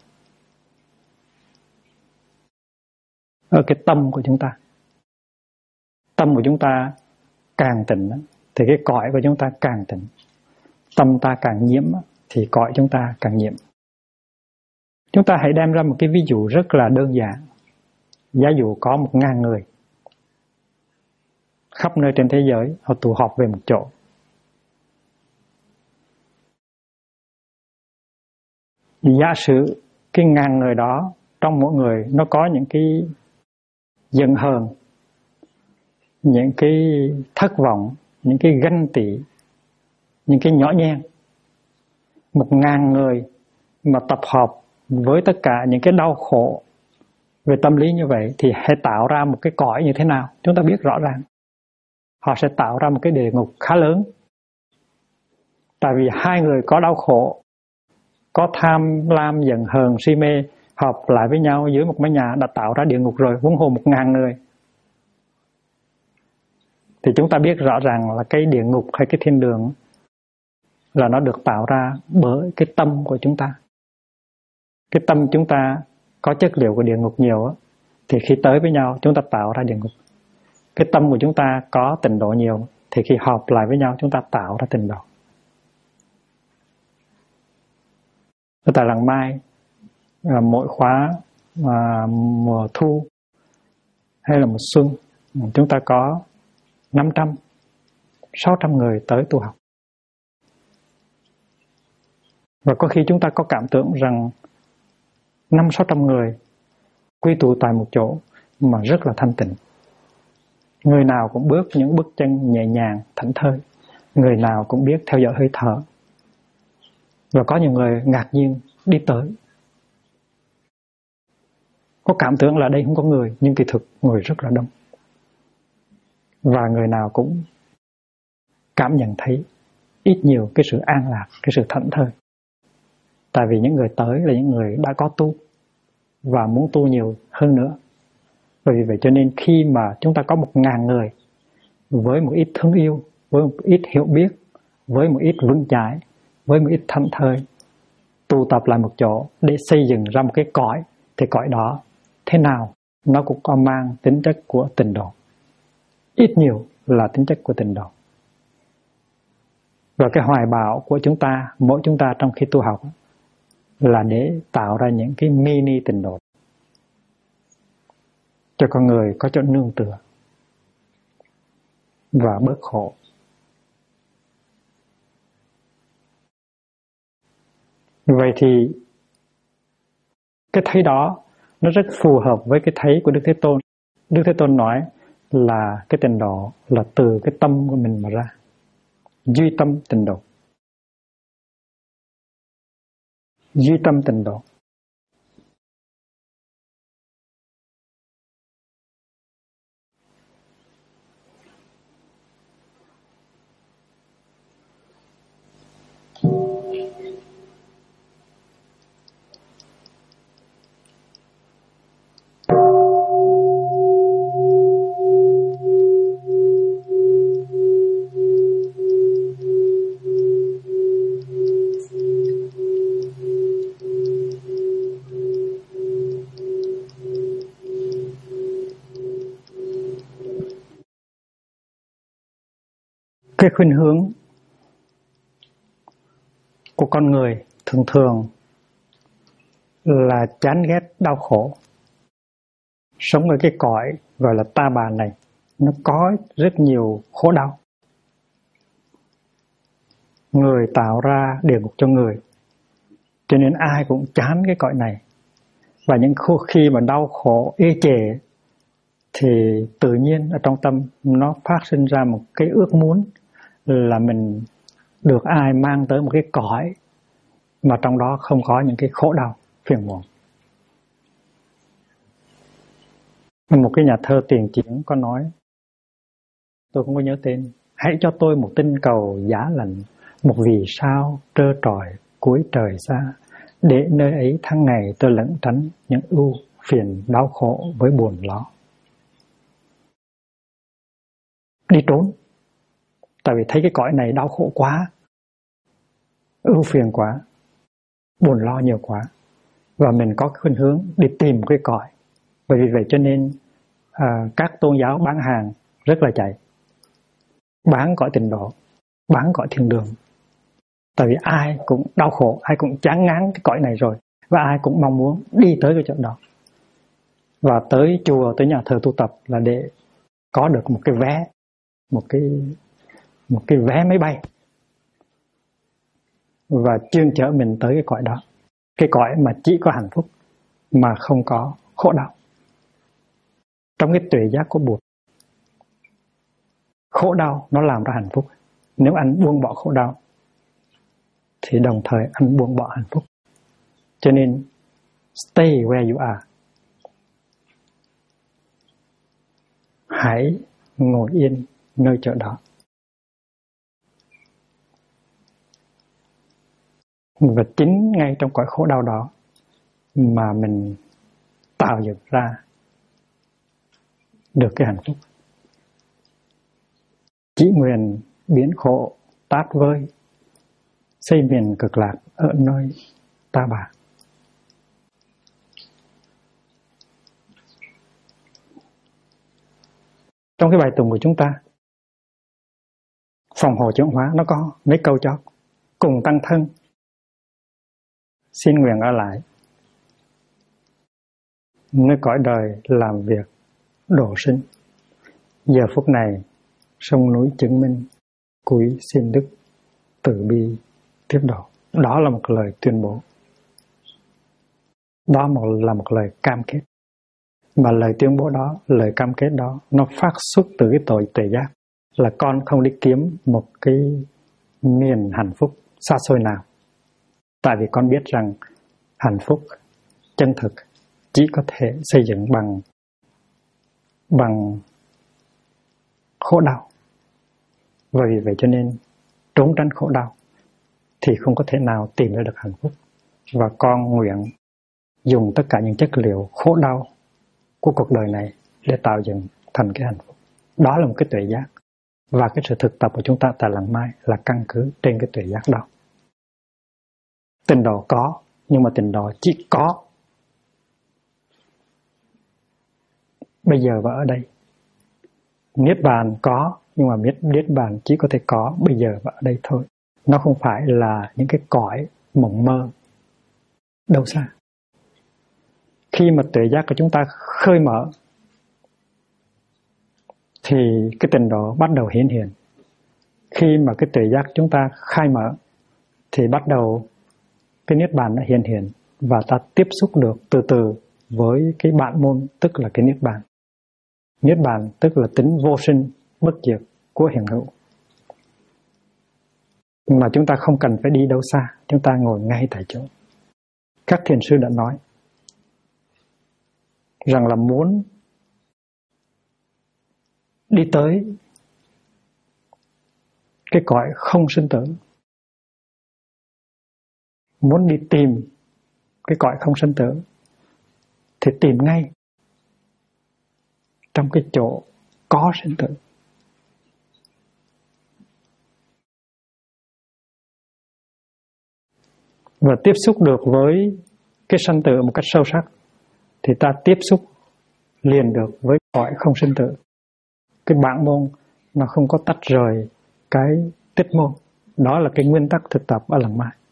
ở cái tâm của chúng ta. Tâm của chúng ta càng tịnh thì cái cõi của chúng ta càng tịnh. Tâm ta càng nhiễm thì cõi chúng ta càng nhiễm. Chúng ta hãy đem ra một cái ví dụ rất là đơn giản. Giả dụ có 1.000 người khắp nơi trên thế giới, họ tụ họp về một chỗ. Giả sử cái 1.000 người đó, trong mỗi người nó có những cái giận hờn, những cái thất vọng, những cái ganh tị, những cái nhỏ nhen. 1.000 người mà tập hợp với tất cả những cái đau khổ về tâm lý như vậy thì hãy tạo ra một cái cõi như thế nào? Chúng ta biết rõ ràng. Họ sẽ tạo ra một cái địa ngục khá lớn. Tại vì 2 người có đau khổ, có tham lam, giận hờn, si mê hợp lại với nhau dưới một mái nhà đã tạo ra địa ngục rồi, huống hồ 1.000 người. Thì chúng ta biết rõ ràng là cái địa ngục hay cái thiên đường là nó được tạo ra bởi cái tâm của chúng ta. Cái tâm chúng ta có chất liệu của địa ngục nhiều thì khi tới với nhau chúng ta tạo ra địa ngục. Cái tâm của chúng ta có tịnh độ nhiều thì khi hợp lại với nhau chúng ta tạo ra tịnh độ. Tại làng Mai, mỗi khóa mùa thu hay là mùa xuân, chúng ta có 500, 600 người tới tu học. Và có khi chúng ta có cảm tưởng rằng 500-600 người quy tụ tại một chỗ mà rất là thanh tịnh. Người nào cũng bước những bước chân nhẹ nhàng, thảnh thơi. Người nào cũng biết theo dõi hơi thở. Và có nhiều người ngạc nhiên đi tới. Có cảm tưởng là đây không có người, nhưng kỳ thực người rất là đông. Và người nào cũng cảm nhận thấy ít nhiều cái sự an lạc, cái sự thảnh thơi. Tại vì những người tới là những người đã có tu và muốn tu nhiều hơn nữa. Bởi vì vậy cho nên khi mà chúng ta có 1.000 người với một ít thương yêu, với một ít hiểu biết, với một ít vững chãi, với một ít thảnh thơi, tụ tập lại một chỗ để xây dựng ra một cái cõi, thì cõi đó thế nào nó cũng có mang tính chất của tịnh độ. Ít nhiều là tính chất của tịnh độ. Và cái hoài bão của chúng ta, mỗi chúng ta trong khi tu học là để tạo ra những cái mini tịnh độ cho con người có chỗ nương tựa và bớt khổ. Vậy thì cái thấy đó nó rất phù hợp với cái thấy của Đức Thế Tôn. Đức Thế Tôn nói là cái tịnh độ là từ cái tâm của mình mà ra. Duy tâm tịnh độ. Duy tâm tịnh độ. Cái khuynh hướng của con người thường thường là chán ghét đau khổ. Sống ở cái cõi gọi là ta bà này, nó có rất nhiều khổ đau. Người tạo ra địa ngục cho người, cho nên ai cũng chán cái cõi này. Và những khi mà đau khổ ê chề thì tự nhiên ở trong tâm nó phát sinh ra một cái ước muốn là mình được ai mang tới một cái cõi mà trong đó không có những cái khổ đau, phiền muộn. Một cái nhà thơ tiền chiến có nói, tôi không có nhớ tên: hãy cho tôi một tinh cầu giá lạnh, một vì sao trơ trọi cuối trời xa, để nơi ấy tháng ngày tôi lẩn tránh những ưu phiền đau khổ với buồn lo. Đi trốn, tại vì thấy cái cõi này đau khổ quá, ưu phiền quá, buồn lo nhiều quá, và mình có khuynh hướng đi tìm cái cõi. Bởi vì vậy cho nên các tôn giáo bán hàng rất là chạy, bán cõi tịnh độ, bán cõi thiên đường. Tại vì ai cũng đau khổ, ai cũng chán ngán cái cõi này rồi, và ai cũng mong muốn đi tới cái chỗ đó. Và tới chùa, tới nhà thờ tu tập là để có được một cái vé, một cái vé máy bay, và chuyên chở mình tới cái cõi đó. Cái cõi mà chỉ có hạnh phúc mà không có khổ đau. Trong cái tuệ giác của Bụt, khổ đau nó làm ra hạnh phúc. Nếu anh buông bỏ khổ đau thì đồng thời anh buông bỏ hạnh phúc. Cho nên stay where you are. Hãy ngồi yên nơi chỗ đó. Và chính ngay trong cõi khổ đau đó mà mình tạo dựng ra được cái hạnh phúc. Chỉ nguyện biến khổ tát vơi, xây miền cực lạc ở nơi ta bà. Trong cái bài tụng của chúng ta, phòng hộ chuyển hóa, nó có mấy câu cho cùng tăng thân, xin nguyện ở lại nơi cõi đời làm việc độ sinh. Giờ phút này sông núi chứng minh, cúi xin đức từ bi tiếp độ. Đó là một lời tuyên bố, đó là một lời cam kết. Mà lời tuyên bố đó, lời cam kết đó, nó phát xuất từ cái tội tuệ giác, là con không đi kiếm một cái miền hạnh phúc xa xôi nào. Tại vì con biết rằng hạnh phúc chân thực chỉ có thể xây dựng bằng khổ đau. Và vì vậy cho nên trốn tránh khổ đau thì không có thể nào tìm ra được hạnh phúc. Và con nguyện dùng tất cả những chất liệu khổ đau của cuộc đời này để tạo dựng thành cái hạnh phúc. Đó là một cái tuệ giác. Và cái sự thực tập của chúng ta tại Làng Mai là căn cứ trên cái tuệ giác đó. Tịnh độ có, nhưng mà tịnh độ chỉ có bây giờ và ở đây. Niết bàn có, nhưng mà Niết bàn chỉ có thể có bây giờ và ở đây thôi. Nó không phải là những cái cõi mộng mơ đâu xa. Khi mà tuệ giác của chúng ta khơi mở thì cái tịnh độ bắt đầu hiển hiện. Khi mà cái tuệ giác chúng ta khai mở thì bắt đầu cái niết bàn nó hiện hiện, và ta tiếp xúc được từ từ với cái bản môn, tức là cái niết bàn. Niết bàn tức là tính vô sinh, bất diệt của hiện hữu. Mà chúng ta không cần phải đi đâu xa, chúng ta ngồi ngay tại chỗ. Các thiền sư đã nói rằng là muốn đi tới cái cõi không sinh tử, muốn đi tìm cái cõi không sinh tử thì tìm ngay trong cái chỗ có sinh tử. Và tiếp xúc được với cái sanh tử một cách sâu sắc thì ta tiếp xúc liền được với cõi không sinh tử. Cái bản môn nó không có tách rời cái tích môn. Đó là cái nguyên tắc thực tập ở làng Mai.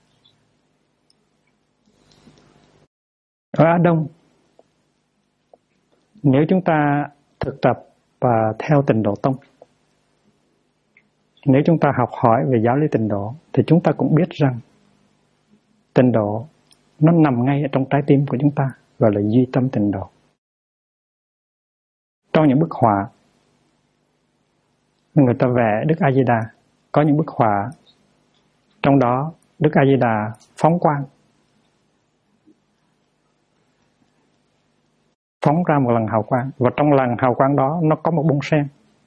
Ở Á Đông, nếu chúng ta thực tập và theo Tịnh Độ Tông, nếu chúng ta học hỏi về giáo lý Tịnh Độ, thì chúng ta cũng biết rằng Tịnh Độ nó nằm ngay ở trong trái tim của chúng ta, gọi là duy tâm Tịnh Độ. Trong những bức họa, người ta vẽ Đức A Di Đà, có những bức họa trong đó Đức A Di Đà phóng quang, phóng ra một lần hào quang, và trong lần hào quang đó nó có một bông sen.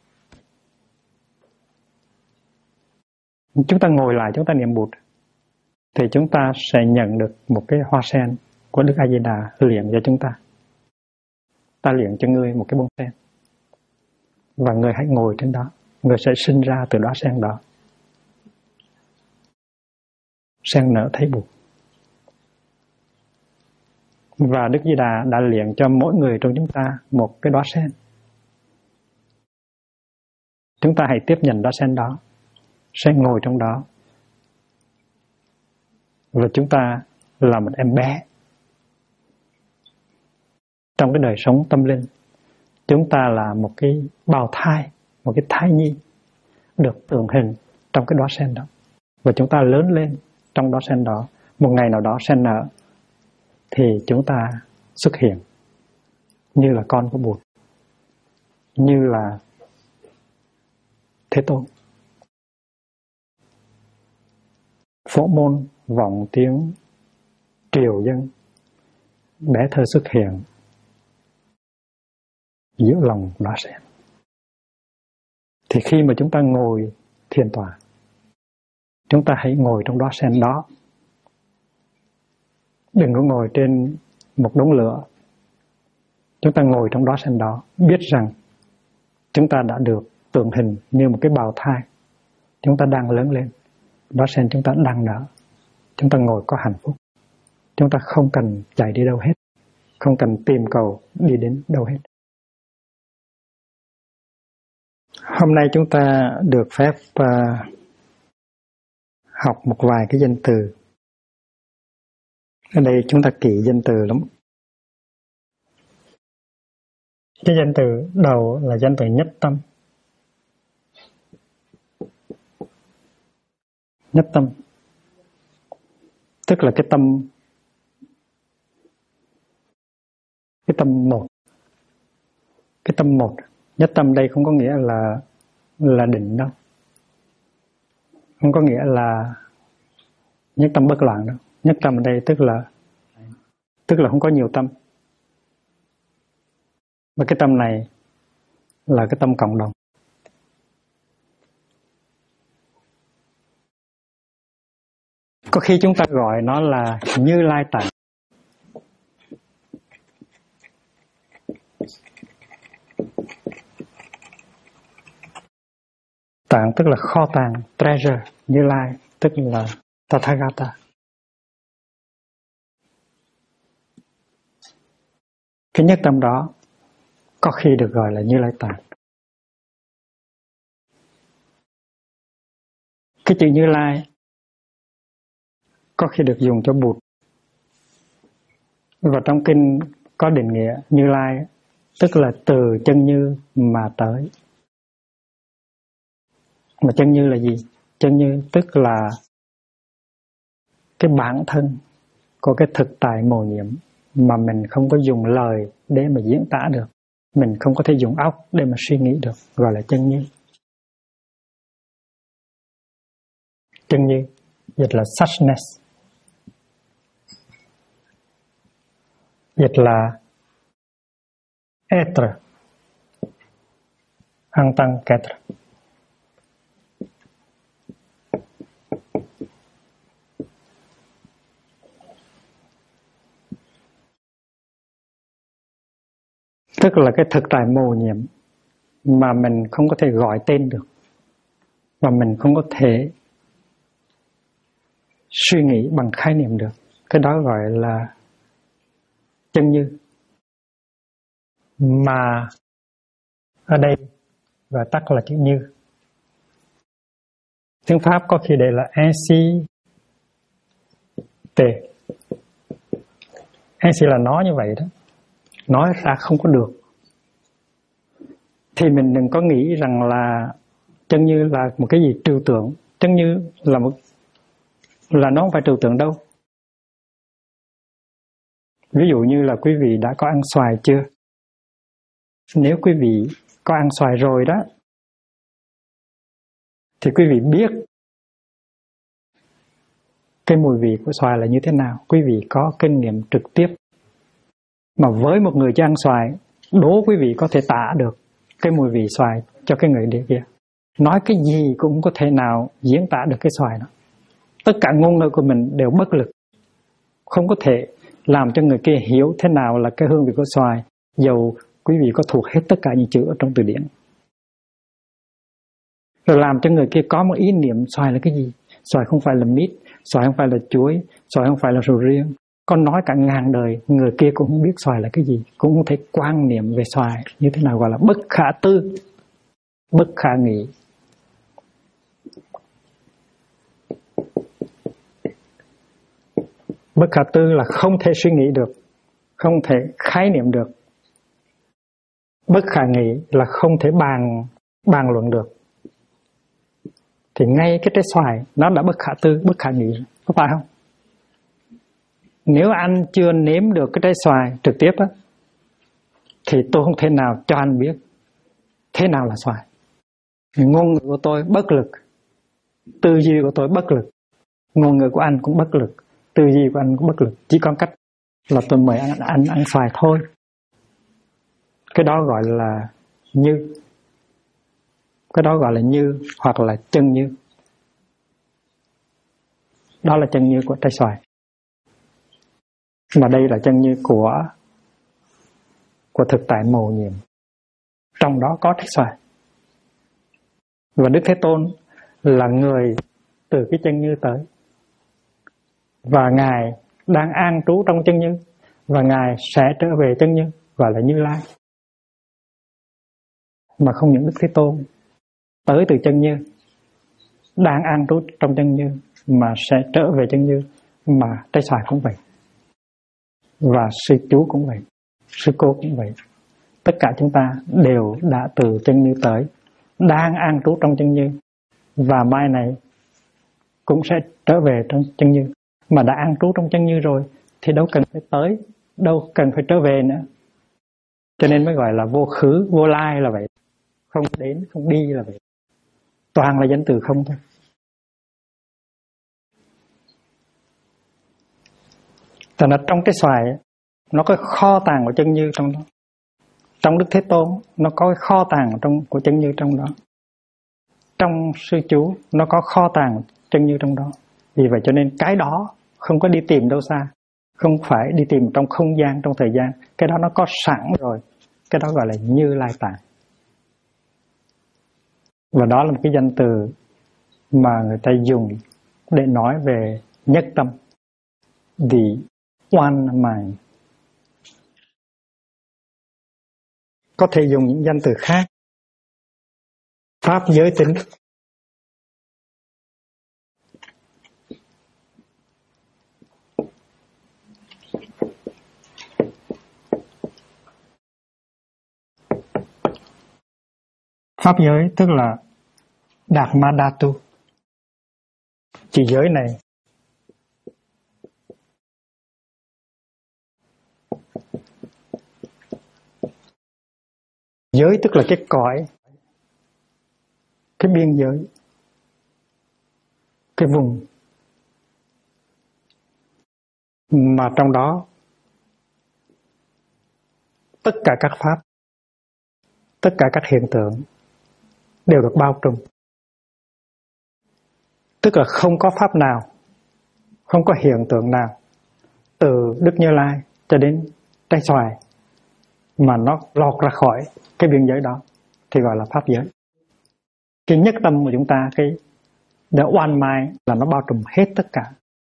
Chúng ta ngồi lại, chúng ta niệm Bụt, thì chúng ta sẽ nhận được một cái hoa sen của Đức A Di Đà liệng cho chúng ta. Ta liệng cho ngươi một cái bông sen, và ngươi hãy ngồi trên đó, ngươi sẽ sinh ra từ đóa sen đó. Sen nở thấy Bụt. Và Đức Di Đà đã liệng cho mỗi người trong chúng ta một cái đóa sen. Chúng ta hãy tiếp nhận đóa sen đó, sẽ ngồi trong đó. Và chúng ta là một em bé. Trong cái đời sống tâm linh, chúng ta là một cái bào thai, một cái thai nhi được tượng hình trong cái đóa sen đó. Và chúng ta lớn lên trong đóa sen đó. Một ngày nào đó sen nở, thì chúng ta xuất hiện như là con của Bụt, như là Thế Tôn. Phổ môn vọng tiếng triều dân, bé thơ xuất hiện giữa lòng đóa sen. Thì khi mà chúng ta ngồi thiền tọa, chúng ta hãy ngồi trong đóa sen đó. Đừng có ngồi trên một đống lửa. Chúng ta ngồi trong đóa sen đó, biết rằng chúng ta đã được tượng hình như một cái bào thai. Chúng ta đang lớn lên. Đóa sen chúng ta đang nở. Chúng ta ngồi có hạnh phúc. Chúng ta không cần chạy đi đâu hết, không cần tìm cầu đi đến đâu hết. Hôm nay chúng ta được phép học một vài cái danh từ. Ở đây chúng ta kỹ danh từ lắm. Cái danh từ đầu là danh từ nhất tâm. Nhất tâm tức là cái tâm một. Cái tâm một. Nhất tâm đây không có nghĩa là định đâu. Không có nghĩa là nhất tâm bất loạn đâu. Nhất tâm ở đây tức là không có nhiều tâm. Và cái tâm này là cái tâm cộng đồng. Có khi chúng ta gọi nó là Như Lai Tạng. Tạng tức là kho tàng, treasure. Như Lai tức là Tathagata. Cái nhất tâm đó có khi được gọi là Như Lai Tạng. Cái chữ Như Lai có khi được dùng cho Bụt. Và trong kinh có định nghĩa Như Lai tức là từ chân như mà tới. Mà chân như là gì? Chân như tức là cái bản thân của cái thực tại mầu nhiệm mà mình không có dùng lời để mà diễn tả được. Mình không có thể dùng óc để mà suy nghĩ được, gọi là chân như. Chân như, dịch là suchness. Dịch là être, en tant qu'être. Tức là cái thực tại mầu nhiệm mà mình không có thể gọi tên được, và mình không có thể suy nghĩ bằng khái niệm được. Cái đó gọi là chân như. Mà ở đây gọi tắt là chữ như. Tiếng Pháp có khi để là ainsi tệ. Ainsi là nói như vậy đó, nói ra không có được. Thì mình đừng có nghĩ rằng là chân như là một cái gì trừu tượng. Chân như là nó không phải trừu tượng đâu. Ví dụ như là quý vị đã có ăn xoài chưa? Nếu quý vị có ăn xoài rồi đó, thì quý vị biết cái mùi vị của xoài là như thế nào. Quý vị có kinh nghiệm trực tiếp. Mà với một người chưa ăn xoài, đố quý vị có thể tả được cái mùi vị xoài cho cái người đi kia. Nói cái gì cũng có thể nào diễn tả được cái xoài đó. Tất cả ngôn ngữ của mình đều bất lực, không có thể làm cho người kia hiểu thế nào là cái hương vị của xoài, dầu quý vị có thuộc hết tất cả những chữ ở trong từ điển. Rồi làm cho người kia có một ý niệm xoài là cái gì. Xoài không phải là mít, xoài không phải là chuối, xoài không phải là sầu riêng. Con nói cả ngàn đời, người kia cũng không biết xoài là cái gì, cũng không thể quan niệm về xoài như thế nào, gọi là bất khả tư, bất khả nghị. Bất khả tư là không thể suy nghĩ được, không thể khái niệm được. Bất khả nghị là không thể bàn luận được. Thì ngay cái trái xoài nó đã bất khả tư, bất khả nghị, có phải không? Nếu anh chưa nếm được cái trái xoài trực tiếp á, thì tôi không thể nào cho anh biết thế nào là xoài. Ngôn ngữ của tôi bất lực, tư duy của tôi bất lực, ngôn ngữ của anh cũng bất lực, tư duy của anh cũng bất lực. Chỉ có cách là tôi mời anh ăn xoài thôi. Cái đó gọi là như. Cái đó gọi là như hoặc là chân như. Đó là chân như của trái xoài. Mà đây là chân như của thực tại mầu nhiệm. Trong đó có trái xoài. Và Đức Thế Tôn là người từ cái chân như tới. Và Ngài đang an trú trong chân như. Và Ngài sẽ trở về chân như, gọi là Như Lai. Mà không những Đức Thế Tôn tới từ chân như, đang an trú trong chân như, mà sẽ trở về chân như, mà trái xoài cũng vậy. Và sư chú cũng vậy, sư cô cũng vậy. Tất cả chúng ta đều đã từ chân như tới, đang an trú trong chân như, và mai này cũng sẽ trở về trong chân như. Mà đã an trú trong chân như rồi thì đâu cần phải tới, đâu cần phải trở về nữa. Cho nên mới gọi là vô khứ, vô lai là vậy. Không đến, không đi là vậy. Toàn là danh từ không thôi. Thành ra trong cái xoài nó có kho tàng của chân như trong đó. Trong Đức Thế Tôn nó có cái kho tàng của chân như trong đó. Trong sư chú nó có kho tàng chân như trong đó. Vì vậy cho nên cái đó không có đi tìm đâu xa, không phải đi tìm trong không gian, trong thời gian. Cái đó nó có sẵn rồi. Cái đó gọi là Như Lai Tạng. Và đó là một cái danh từ mà người ta dùng để nói về nhất tâm, the one mind. Có thể dùng những danh từ khác. Pháp giới tính. Pháp giới tức là Dharma Dhatu. Chỉ giới này giới tức là cái cõi, cái biên giới, cái vùng mà trong đó tất cả các pháp, tất cả các hiện tượng đều được bao trùm. Tức là không có pháp nào, không có hiện tượng nào từ Đức Như Lai cho đến trái xoài mà nó lọt ra khỏi cái biên giới đó thì gọi là pháp giới. Cái nhất tâm của chúng ta, cái the one mind là nó bao trùm hết tất cả.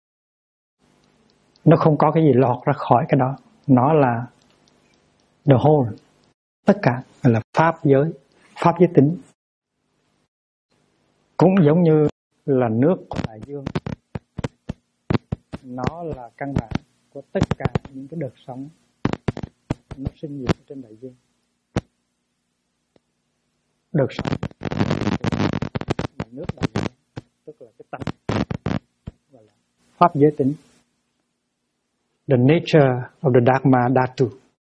Nó không có cái gì lọt ra khỏi cái đó. Nó là the whole, tất cả là pháp giới tính. Cũng giống như là nước của đại dương. Nó là căn bản của tất cả những cái đợt sóng nó sinh diệt trên đại dương. Đợt sóng là nước đại dương, tức là cái tánh, gọi là pháp giới tính. The nature of the Dharma Dhatu.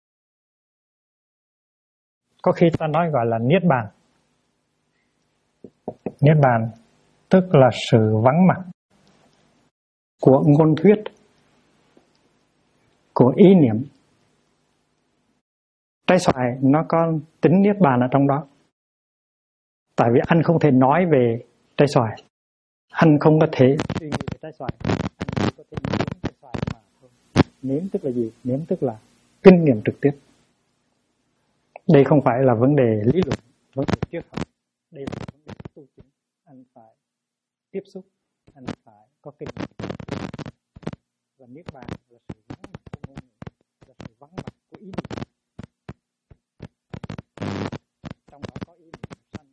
Có khi ta nói gọi là niết bàn. Niết bàn tức là sự vắng mặt của ngôn thuyết, của ý niệm. Trái xoài nó có tính niết bàn ở trong đó. Tại vì anh không thể nói về trái xoài, anh không có thể suy nghĩ về trái xoài, anh chỉ có thể nếm trái xoài mà thôi. Nếm tức là gì? Nếm tức là kinh nghiệm trực tiếp. Đây không phải là vấn đề lý luận, vấn đề triết học. Đây là vấn đề tu chứng. Anh phải tiếp xúc, anh phải có kinh nghiệm. Và niết bàn là sự vắng mặt của ngôn ngữ, là sự vắng mặt của ý niệm. Trong đó có ý niệm sanh,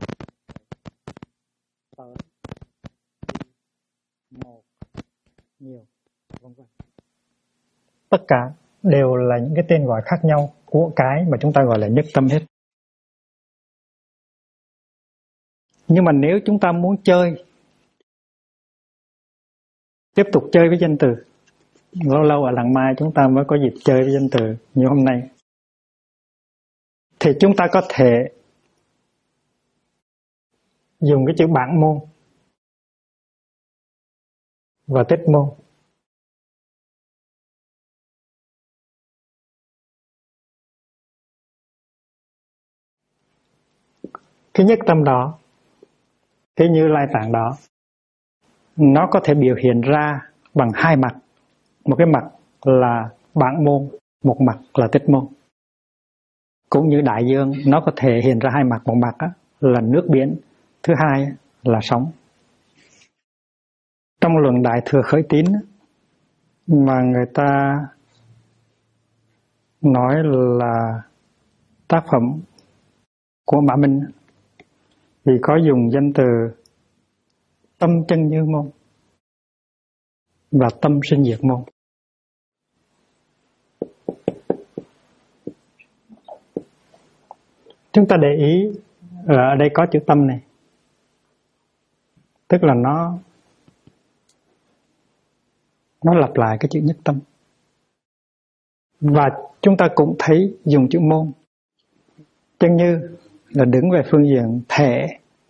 tới, đi, một, nhiều, vân vân. Tất cả đều là những cái tên gọi khác nhau của cái mà chúng ta gọi là nhất tâm hết. Nhưng mà nếu chúng ta muốn chơi, tiếp tục chơi với danh từ, lâu lâu ở Làng Mai chúng ta mới có dịp chơi với danh từ như hôm nay, thì chúng ta có thể dùng cái chữ bản môn và tích môn. Cái nhất tâm đó, cái Như Lai Tạng đó, nó có thể biểu hiện ra bằng hai mặt. Một cái mặt là bản môn, một mặt là tích môn. Cũng như đại dương, nó có thể hiện ra hai mặt. Một mặt là nước biển, thứ hai là sóng. Trong luận Đại Thừa Khởi Tín mà người ta nói là tác phẩm của Mã Minh thì có dùng danh từ tâm chân như môn và tâm sinh diệt môn. Chúng ta để ý ở đây có chữ tâm này, tức là nó lặp lại cái chữ nhất tâm. Và chúng ta cũng thấy dùng chữ môn. Chân như là đứng về phương diện thể,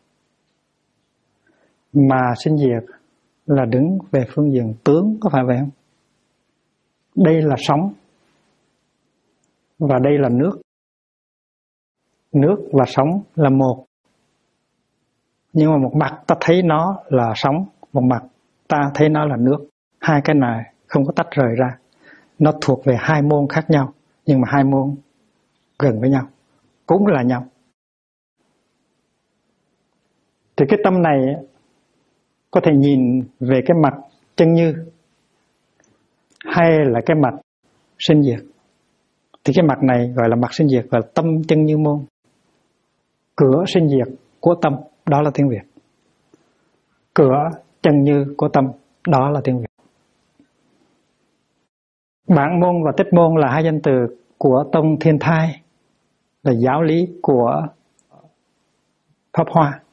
mà sinh diệt là đứng về phương diện tướng, có phải vậy không? Đây là sóng và đây là nước. Nước và sóng là một. Nhưng mà một mặt ta thấy nó là sóng, một mặt ta thấy nó là nước. Hai cái này không có tách rời ra. Nó thuộc về hai môn khác nhau, nhưng mà hai môn gần với nhau, cũng là nhau. Thì cái tâm này có thể nhìn về cái mặt chân như hay là cái mặt sinh diệt. Thì cái mặt này gọi là mặt sinh diệt, gọi là tâm chân như môn. Cửa sinh diệt của tâm, đó là tiếng Việt. Cửa chân như của tâm, đó là tiếng Việt. Bản môn và tích môn là hai danh từ của tông Thiên Thai, là giáo lý của Pháp Hoa.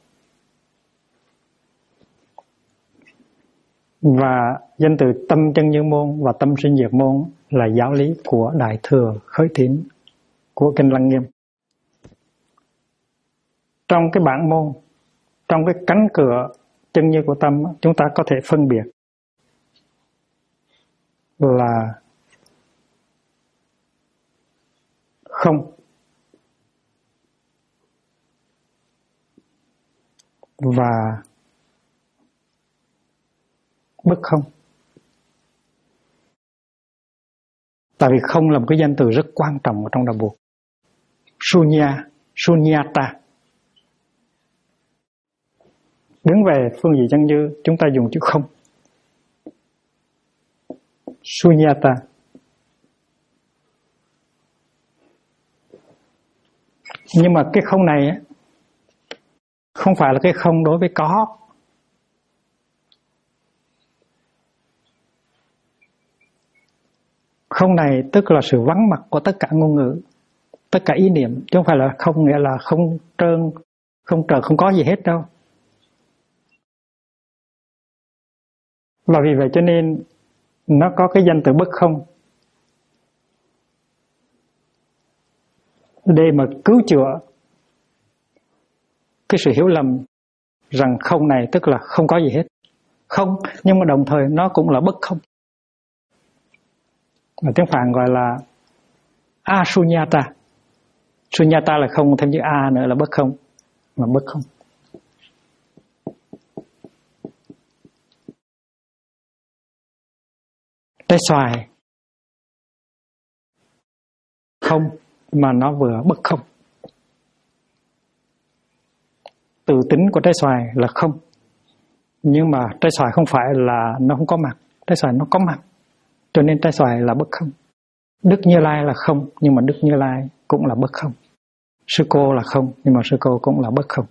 Và danh từ tâm chân như môn và tâm sinh diệt môn là giáo lý của Đại Thừa Khởi Tín của Kinh Lăng Nghiêm. Trong cái bản môn, trong cái cánh cửa chân như của tâm, chúng ta có thể phân biệt là không và bất không. Tại vì không là một cái danh từ rất quan trọng ở trong đạo Buddha. Sunyata. Đứng về phương diện chân như, chúng ta dùng chữ không. Sunyata. Nhưng mà cái không này không phải là cái không đối với có, Không này tức là sự vắng mặt của tất cả ngôn ngữ, tất cả ý niệm, chứ không phải là không nghĩa là không trơn, không trơn, không có gì hết đâu. Và vì vậy cho nên nó có cái danh từ bất không để mà cứu chữa cái sự hiểu lầm rằng không này tức là không có gì hết. Không, nhưng mà đồng thời nó cũng là bất không. Mà tiếng Phạn gọi là asunyata. Sunyata là không, thêm chữ a nữa là bất không, mà bất không. Trái xoài không mà nó vừa bất không. Từ tính của trái xoài là không, nhưng mà trái xoài không phải là nó không có mặt, trái xoài nó có mặt, cho nên trái xoài là bất không. Đức Như Lai là không, nhưng mà Đức Như Lai cũng là bất không. Sư cô là không, nhưng mà sư cô cũng là bất không.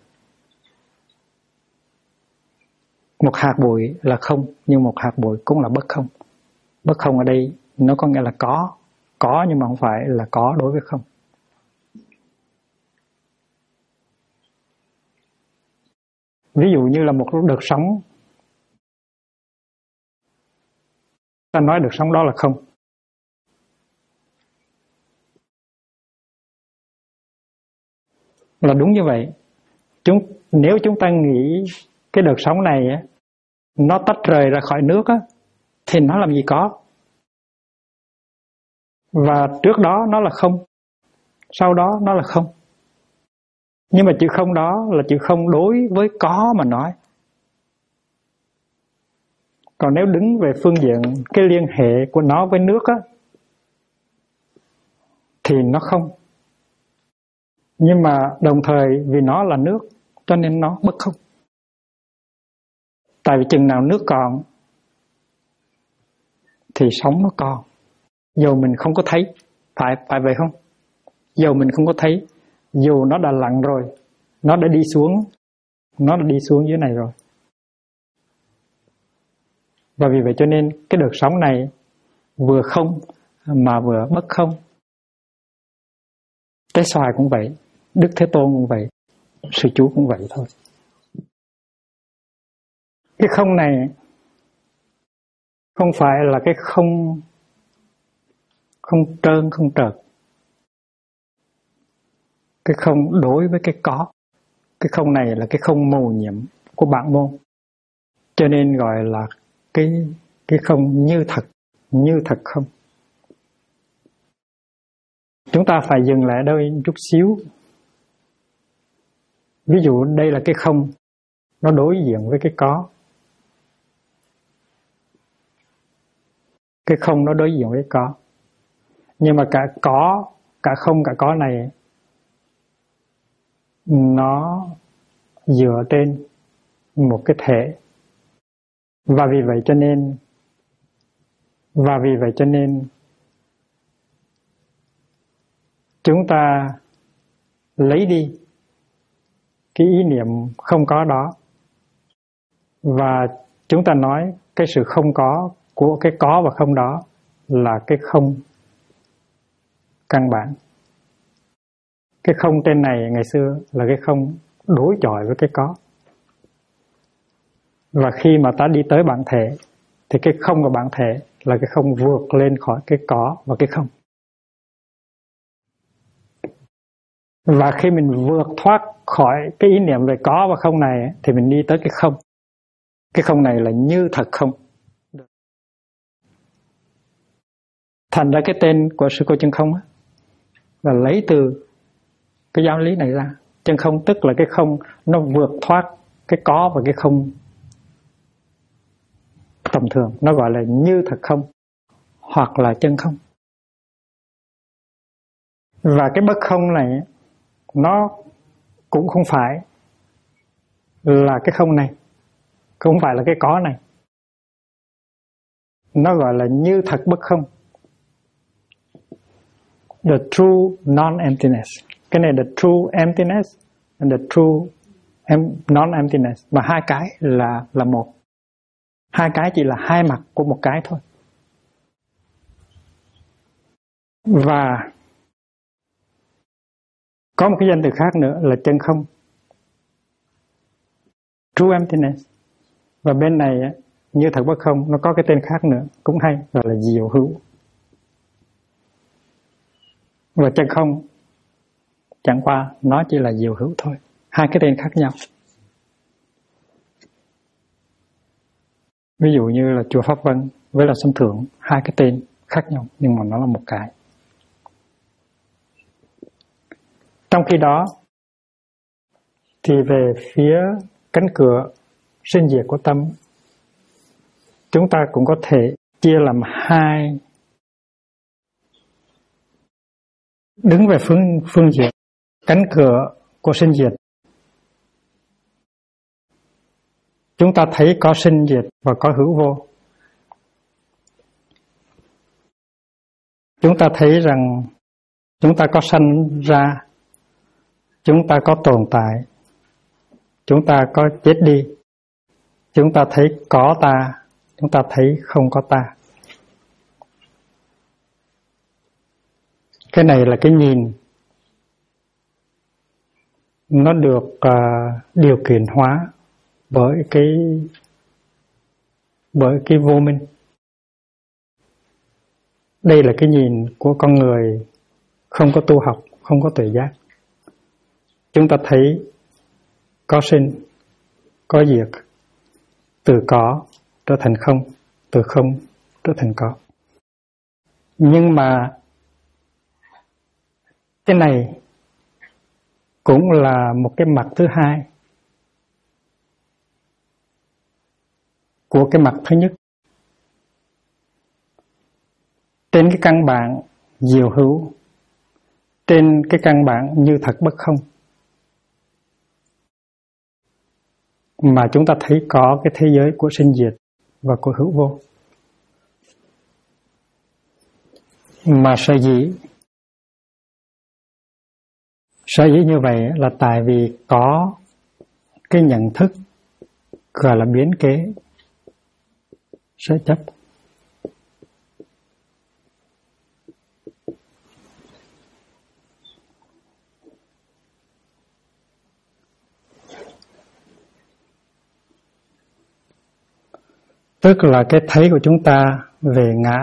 Một hạt bụi là không, nhưng một hạt bụi cũng là bất không. Bất không ở đây nó có nghĩa là có nhưng mà không phải là có đối với không. Ví dụ như là một đợt sóng, ta nói đợt sóng đó là không. Là đúng như vậy. Nếu chúng ta nghĩ cái đợt sóng này nó tách rời ra khỏi nước thì nó làm gì có. Và trước đó nó là không, sau đó nó là không. Nhưng mà chữ không đó là chữ không đối với có mà nói. Còn nếu đứng về phương diện cái liên hệ của nó với nước thì nó không. Nhưng mà đồng thời vì nó là nước cho nên nó bất không. Tại vì chừng nào nước còn thì sóng nó còn. Dù mình không có thấy, phải vậy không? Dù mình không có thấy, dù nó đã lặn rồi, nó đã đi xuống dưới này rồi. Và vì vậy cho nên cái đợt sóng này vừa không mà vừa bất không. Trái xoài cũng vậy, Đức Thế Tôn cũng vậy, Sư Chú cũng vậy thôi. Cái không này không phải là cái không trơn, không trợt. Cái không đối với cái có. Cái không này là cái không mầu nhiệm của bản môn. Cho nên gọi là cái không như thật không. Chúng ta phải dừng lại đây chút xíu. Ví dụ đây là cái không, nó đối diện với cái có. Cái không nó đối diện với có. Nhưng mà cả có, cả không, cả có này nó dựa trên một cái thể. Và vì vậy cho nên chúng ta lấy đi cái ý niệm không có đó và chúng ta nói cái sự không có của cái có và không đó là cái không căn bản. Cái không trên này ngày xưa là cái không đối chọi với cái có. Và khi mà ta đi tới bản thể thì cái không của bản thể là cái không vượt lên khỏi cái có và cái không. Và khi mình vượt thoát khỏi cái ý niệm về có và không này thì mình đi tới cái không. Cái không này là như thật không. Thành ra cái tên của Sư Cô Chân Không là lấy từ cái giáo lý này ra. Chân không tức là cái không nó vượt thoát cái có và cái không tầm thường. Nó gọi là như thật không hoặc là chân không. Và cái bất không này nó cũng không phải là cái không này, không phải là cái có này. Nó gọi là như thật bất không. The true non-emptiness. Cái này the true emptiness and the true non-emptiness. Mà hai cái là một. Hai cái chỉ là hai mặt của một cái thôi. Và có một cái danh từ khác nữa là chân không, true emptiness. Và bên này như thật bất không, nó có cái tên khác nữa cũng hay, gọi là diệu hữu. Và chân không chẳng qua nó chỉ là diệu hữu thôi, hai cái tên khác nhau. Ví dụ như là chùa Pháp Vân với là Sông Thượng, hai cái tên khác nhau nhưng mà nó là một cái. Trong khi đó thì về phía cánh cửa sinh diệt của tâm, chúng ta cũng có thể chia làm hai. Đứng về phương diện cánh cửa của sinh diệt, chúng ta thấy có sinh diệt và có hữu vô. Chúng ta thấy rằng chúng ta có sanh ra, chúng ta có tồn tại, chúng ta có chết đi, chúng ta thấy có ta, chúng ta thấy không có ta. Cái này là cái nhìn nó được điều kiện hóa bởi cái vô minh. Đây là cái nhìn của con người không có tu học, không có tuệ giác. Chúng ta thấy có sinh, có diệt, từ có trở thành không, từ không trở thành có. Nhưng mà cái này cũng là một cái mặt thứ hai của cái mặt thứ nhất. Trên cái căn bản diệu hữu, trên cái căn bản như thật bất không, mà chúng ta thấy có cái thế giới của sinh diệt và của hữu vô. Mà sở dĩ như vậy là tại vì có cái nhận thức gọi là biến kế, sở chấp. Tức là cái thấy của chúng ta về ngã,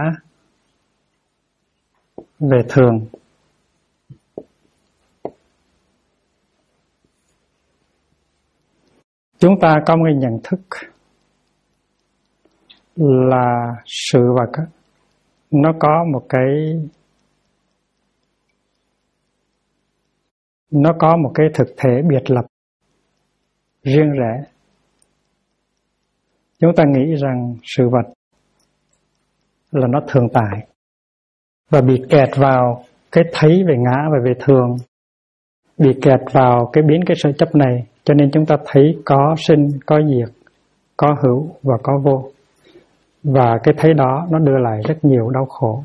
về thường. Chúng ta có một cái nhận thức là sự vật nó có một cái thực thể biệt lập, riêng rẽ. Chúng ta nghĩ rằng sự vật là nó thường tại và bị kẹt vào cái thấy về ngã và về thường, bị kẹt vào cái biến cái sở chấp này, cho nên chúng ta thấy có sinh, có diệt, có hữu và có vô. Và cái thấy đó nó đưa lại rất nhiều đau khổ.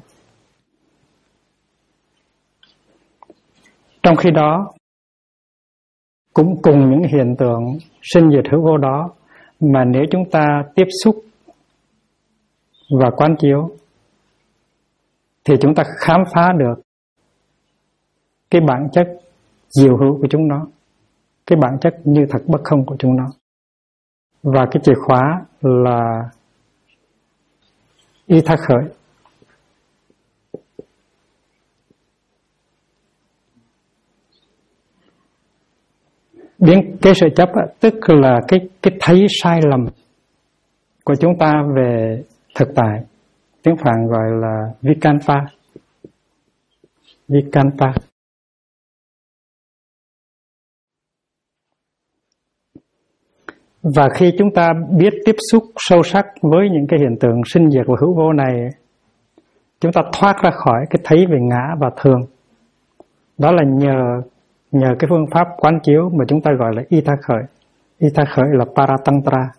Trong khi đó, cũng cùng những hiện tượng sinh diệt hữu vô đó, mà nếu chúng ta tiếp xúc và quán chiếu thì chúng ta khám phá được cái bản chất diệu hữu của chúng nó, cái bản chất như thật bất không của chúng nó. Và cái chìa khóa là y tha khởi. Biến cái sự chấp tức là cái thấy sai lầm của chúng ta về thực tại. Tiếng Phạn gọi là vikalpa. Vikalpa. Và khi chúng ta biết tiếp xúc sâu sắc với những cái hiện tượng sinh diệt và hữu vô này, chúng ta thoát ra khỏi cái thấy về ngã và thường. Đó là nhờ cái phương pháp quán chiếu mà chúng ta gọi là y tha khởi. Y tha khởi là paratantra.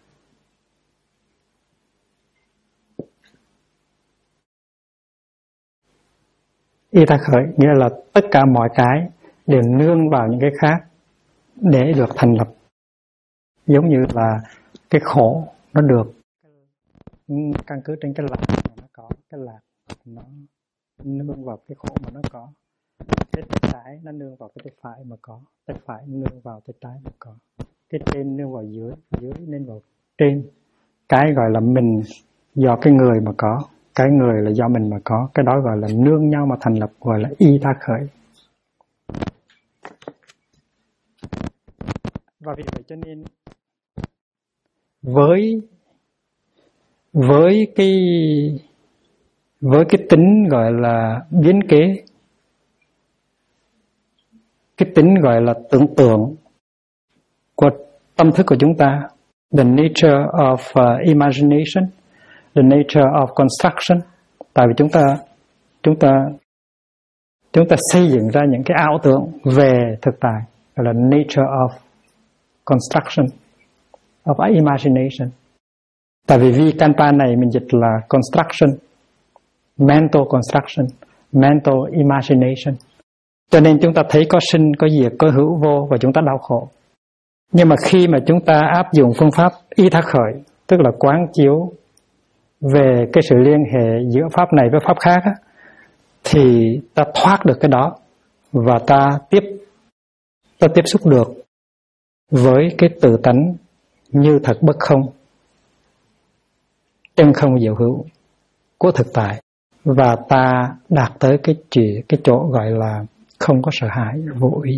Y tha khởi nghĩa là tất cả mọi cái đều nương vào những cái khác để được thành lập. Giống như là cái khổ nó được căn cứ trên cái lạc, nó có cái lạc, nó nương vào cái khổ mà nó có. Cái tay trái nó nương vào cái tay phải mà có, tay phải nương vào tay trái mà có. Cái trên nương vào dưới, dưới nương vào trên. Cái gọi là mình do cái người mà có, cái người là do mình mà có, cái đó gọi là nương nhau mà thành lập, gọi là y ta khởi. Và vì vậy cho nên với cái tính gọi là biến kế, cái tính gọi là tưởng tượng của tâm thức của chúng ta, the nature of imagination, the nature of construction. Tại vì chúng ta xây dựng ra những cái ảo tưởng về thực tại, gọi là nature of construction, of imagination. Tại vì Vikalpa này mình dịch là construction, mental construction, mental imagination. Cho nên chúng ta thấy có sinh, có diệt, có hữu vô và chúng ta đau khổ. Nhưng mà khi mà chúng ta áp dụng phương pháp y tha khởi, tức là quán chiếu về cái sự liên hệ giữa pháp này với pháp khác á, thì ta thoát được cái đó và ta tiếp xúc được với cái tự tánh như thật bất không, chân không diệu hữu của thực tại, và ta đạt tới cái chỗ gọi là không có sợ hãi vô ý.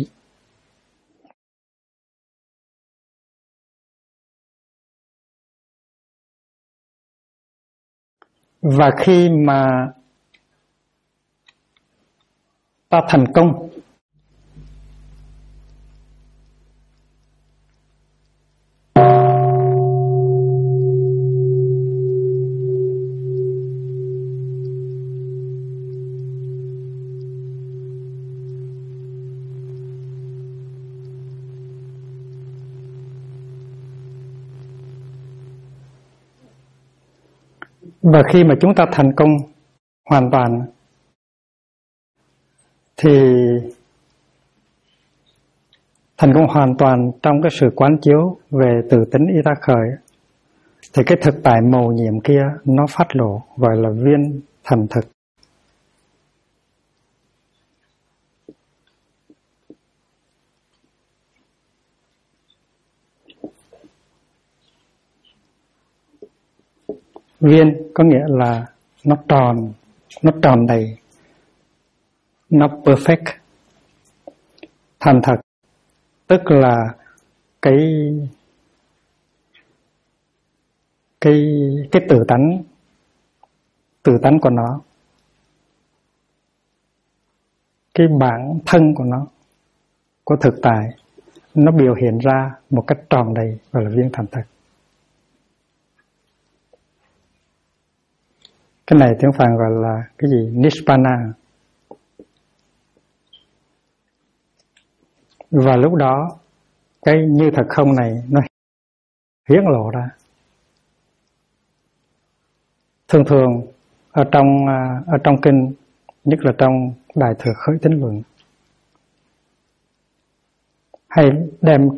Và khi mà ta thành công và khi mà chúng ta thành công hoàn toàn thì thành công hoàn toàn trong cái sự quán chiếu về tự tính y ta khởi, thì cái thực tại mầu nhiệm kia nó phát lộ, gọi là viên thành thực. Viên có nghĩa là nó tròn đầy, nó perfect. Thành thật tức là cái tự tánh của nó, cái bản thân của nó, của thực tại, nó biểu hiện ra một cách tròn đầy, gọi là viên thành thật. Cái này tiếng Phạn gọi là cái gì? Nibbana. Và lúc đó cái như thật không này nó hiển lộ ra. Thường ở trong kinh, nhất là trong Đại Thừa Khởi Tín Luận, hay đem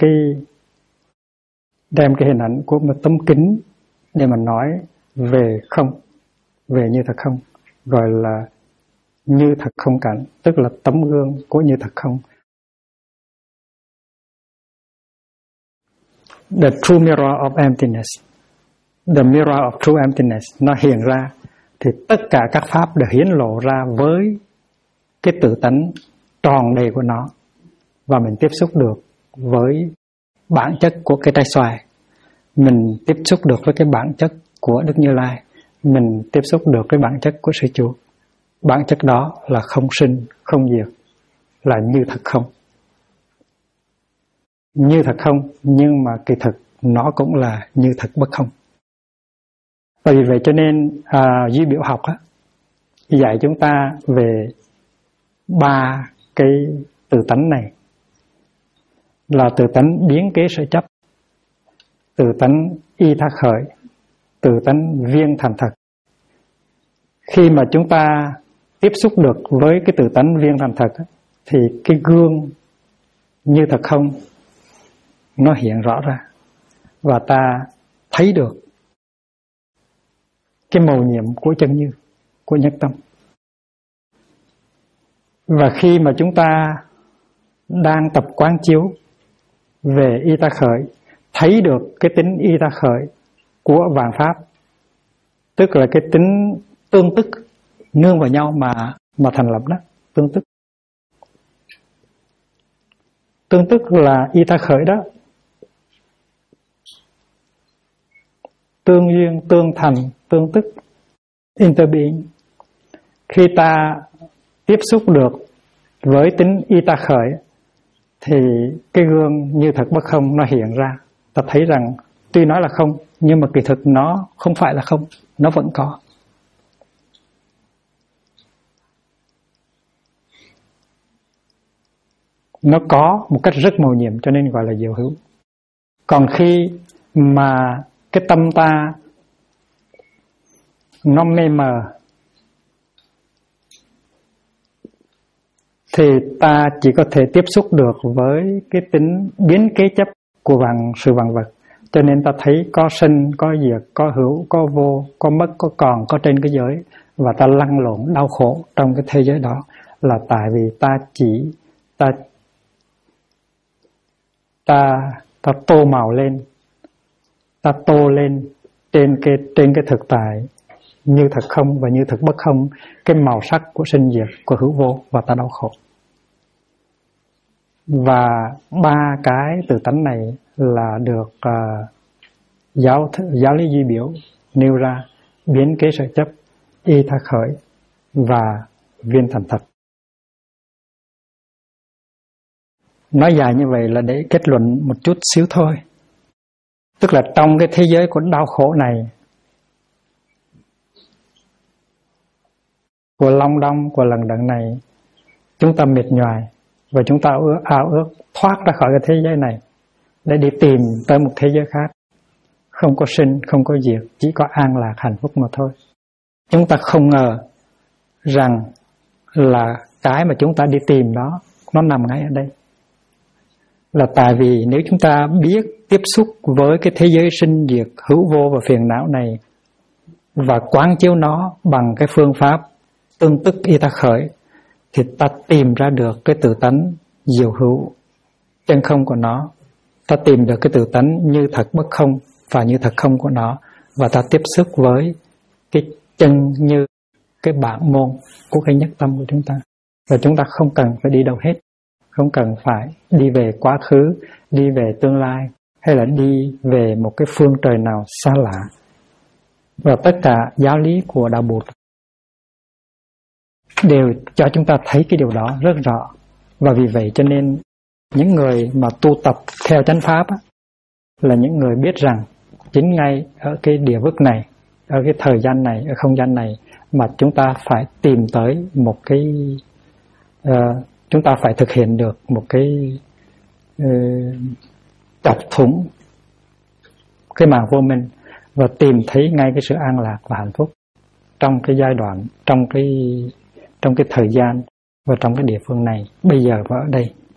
cái hình ảnh của một tấm kính để mà nói về không, về như thật không, gọi là như thật không cảnh, tức là tấm gương của như thật không. The true mirror of emptiness, the mirror of true emptiness, nó hiện ra thì tất cả các pháp đều hiển lộ ra với cái tự tánh tròn đầy của nó, và mình tiếp xúc được với bản chất của cái trái xoài, mình tiếp xúc được với cái bản chất của Đức Như Lai, mình tiếp xúc được với bản chất của Sư Chúa. Bản chất đó là không sinh, không diệt, là như thật không. Như thật không, nhưng mà kỳ thực nó cũng là như thật bất không. Và vì vậy cho nên duy biểu học dạy chúng ta về ba cái tự tánh này, là tự tánh biến kế sở chấp, tự tánh y tha khởi, tự tánh viên thành thật. Khi mà chúng ta tiếp xúc được với cái tự tánh viên thành thật thì cái gương như thật không nó hiện rõ ra, và ta thấy được cái mầu nhiệm của chân như, của nhất tâm. Và khi mà chúng ta đang tập quán chiếu về y ta khởi, thấy được cái tính y ta khởi của vạn pháp, tức là cái tính tương tức nương vào nhau mà thành lập đó, tương tức. Tương tức là y ta khởi đó, tương duyên, tương thành, tương tức, interbeing. Khi ta tiếp xúc được với tính y ta khởi thì cái gương như thật bất không nó hiện ra. Ta thấy rằng tuy nói là không, nhưng mà kỳ thực nó không phải là không, nó vẫn có. Nó có một cách rất mầu nhiệm, cho nên gọi là diệu hữu. Còn khi mà cái tâm ta nó mê mờ thì ta chỉ có thể tiếp xúc được với cái tính biến kế chấp của sự vạn vật. Cho nên ta thấy có sinh, có diệt, có hữu, có vô, có mất, có còn, có trên cái giới, và ta lăn lộn đau khổ trong cái thế giới đó, là tại vì ta tô màu lên, ta tô lên trên cái thực tại như thật không và như thật bất không, cái màu sắc của sinh diệt, của hữu vô, và ta đau khổ. Và ba cái tự tánh này là được giáo lý duy biểu nêu ra: biến kế sở chấp, y tha khởi và viên thành thật. Nói dài như vậy là để kết luận một chút xíu thôi. Tức là trong cái thế giới của đau khổ này, của long đong, của lần đận này, chúng ta mệt nhoài và chúng ta ao ước thoát ra khỏi cái thế giới này để đi tìm tới một thế giới khác, không có sinh, không có diệt, chỉ có an lạc hạnh phúc mà thôi. Chúng ta không ngờ rằng là cái mà chúng ta đi tìm đó nó nằm ngay ở đây. Là tại vì nếu chúng ta biết tiếp xúc với cái thế giới sinh diệt, hữu vô và phiền não này và quán chiếu nó bằng cái phương pháp tương tức y ta khởi, thì ta tìm ra được cái tự tánh diệu hữu chân không của nó. Ta tìm được cái tự tánh như thật bất không và như thật không của nó, và ta tiếp xúc với cái chân như cái bản môn của cái nhất tâm của chúng ta. Và chúng ta không cần phải đi đâu hết, không cần phải đi về quá khứ, đi về tương lai, hay là đi về một cái phương trời nào xa lạ. Và tất cả giáo lý của Đạo Bụt đều cho chúng ta thấy cái điều đó rất rõ. Và vì vậy cho nên những người mà tu tập theo chánh pháp á, là những người biết rằng chính ngay ở cái địa vực này, ở cái thời gian này, ở không gian này, mà chúng ta phải tìm tới một cái chúng ta phải thực hiện được một cái chọc thủng cái màn vô minh và tìm thấy ngay cái sự an lạc và hạnh phúc trong cái giai đoạn, trong cái thời gian và trong cái địa phương này bây giờ và ở đây.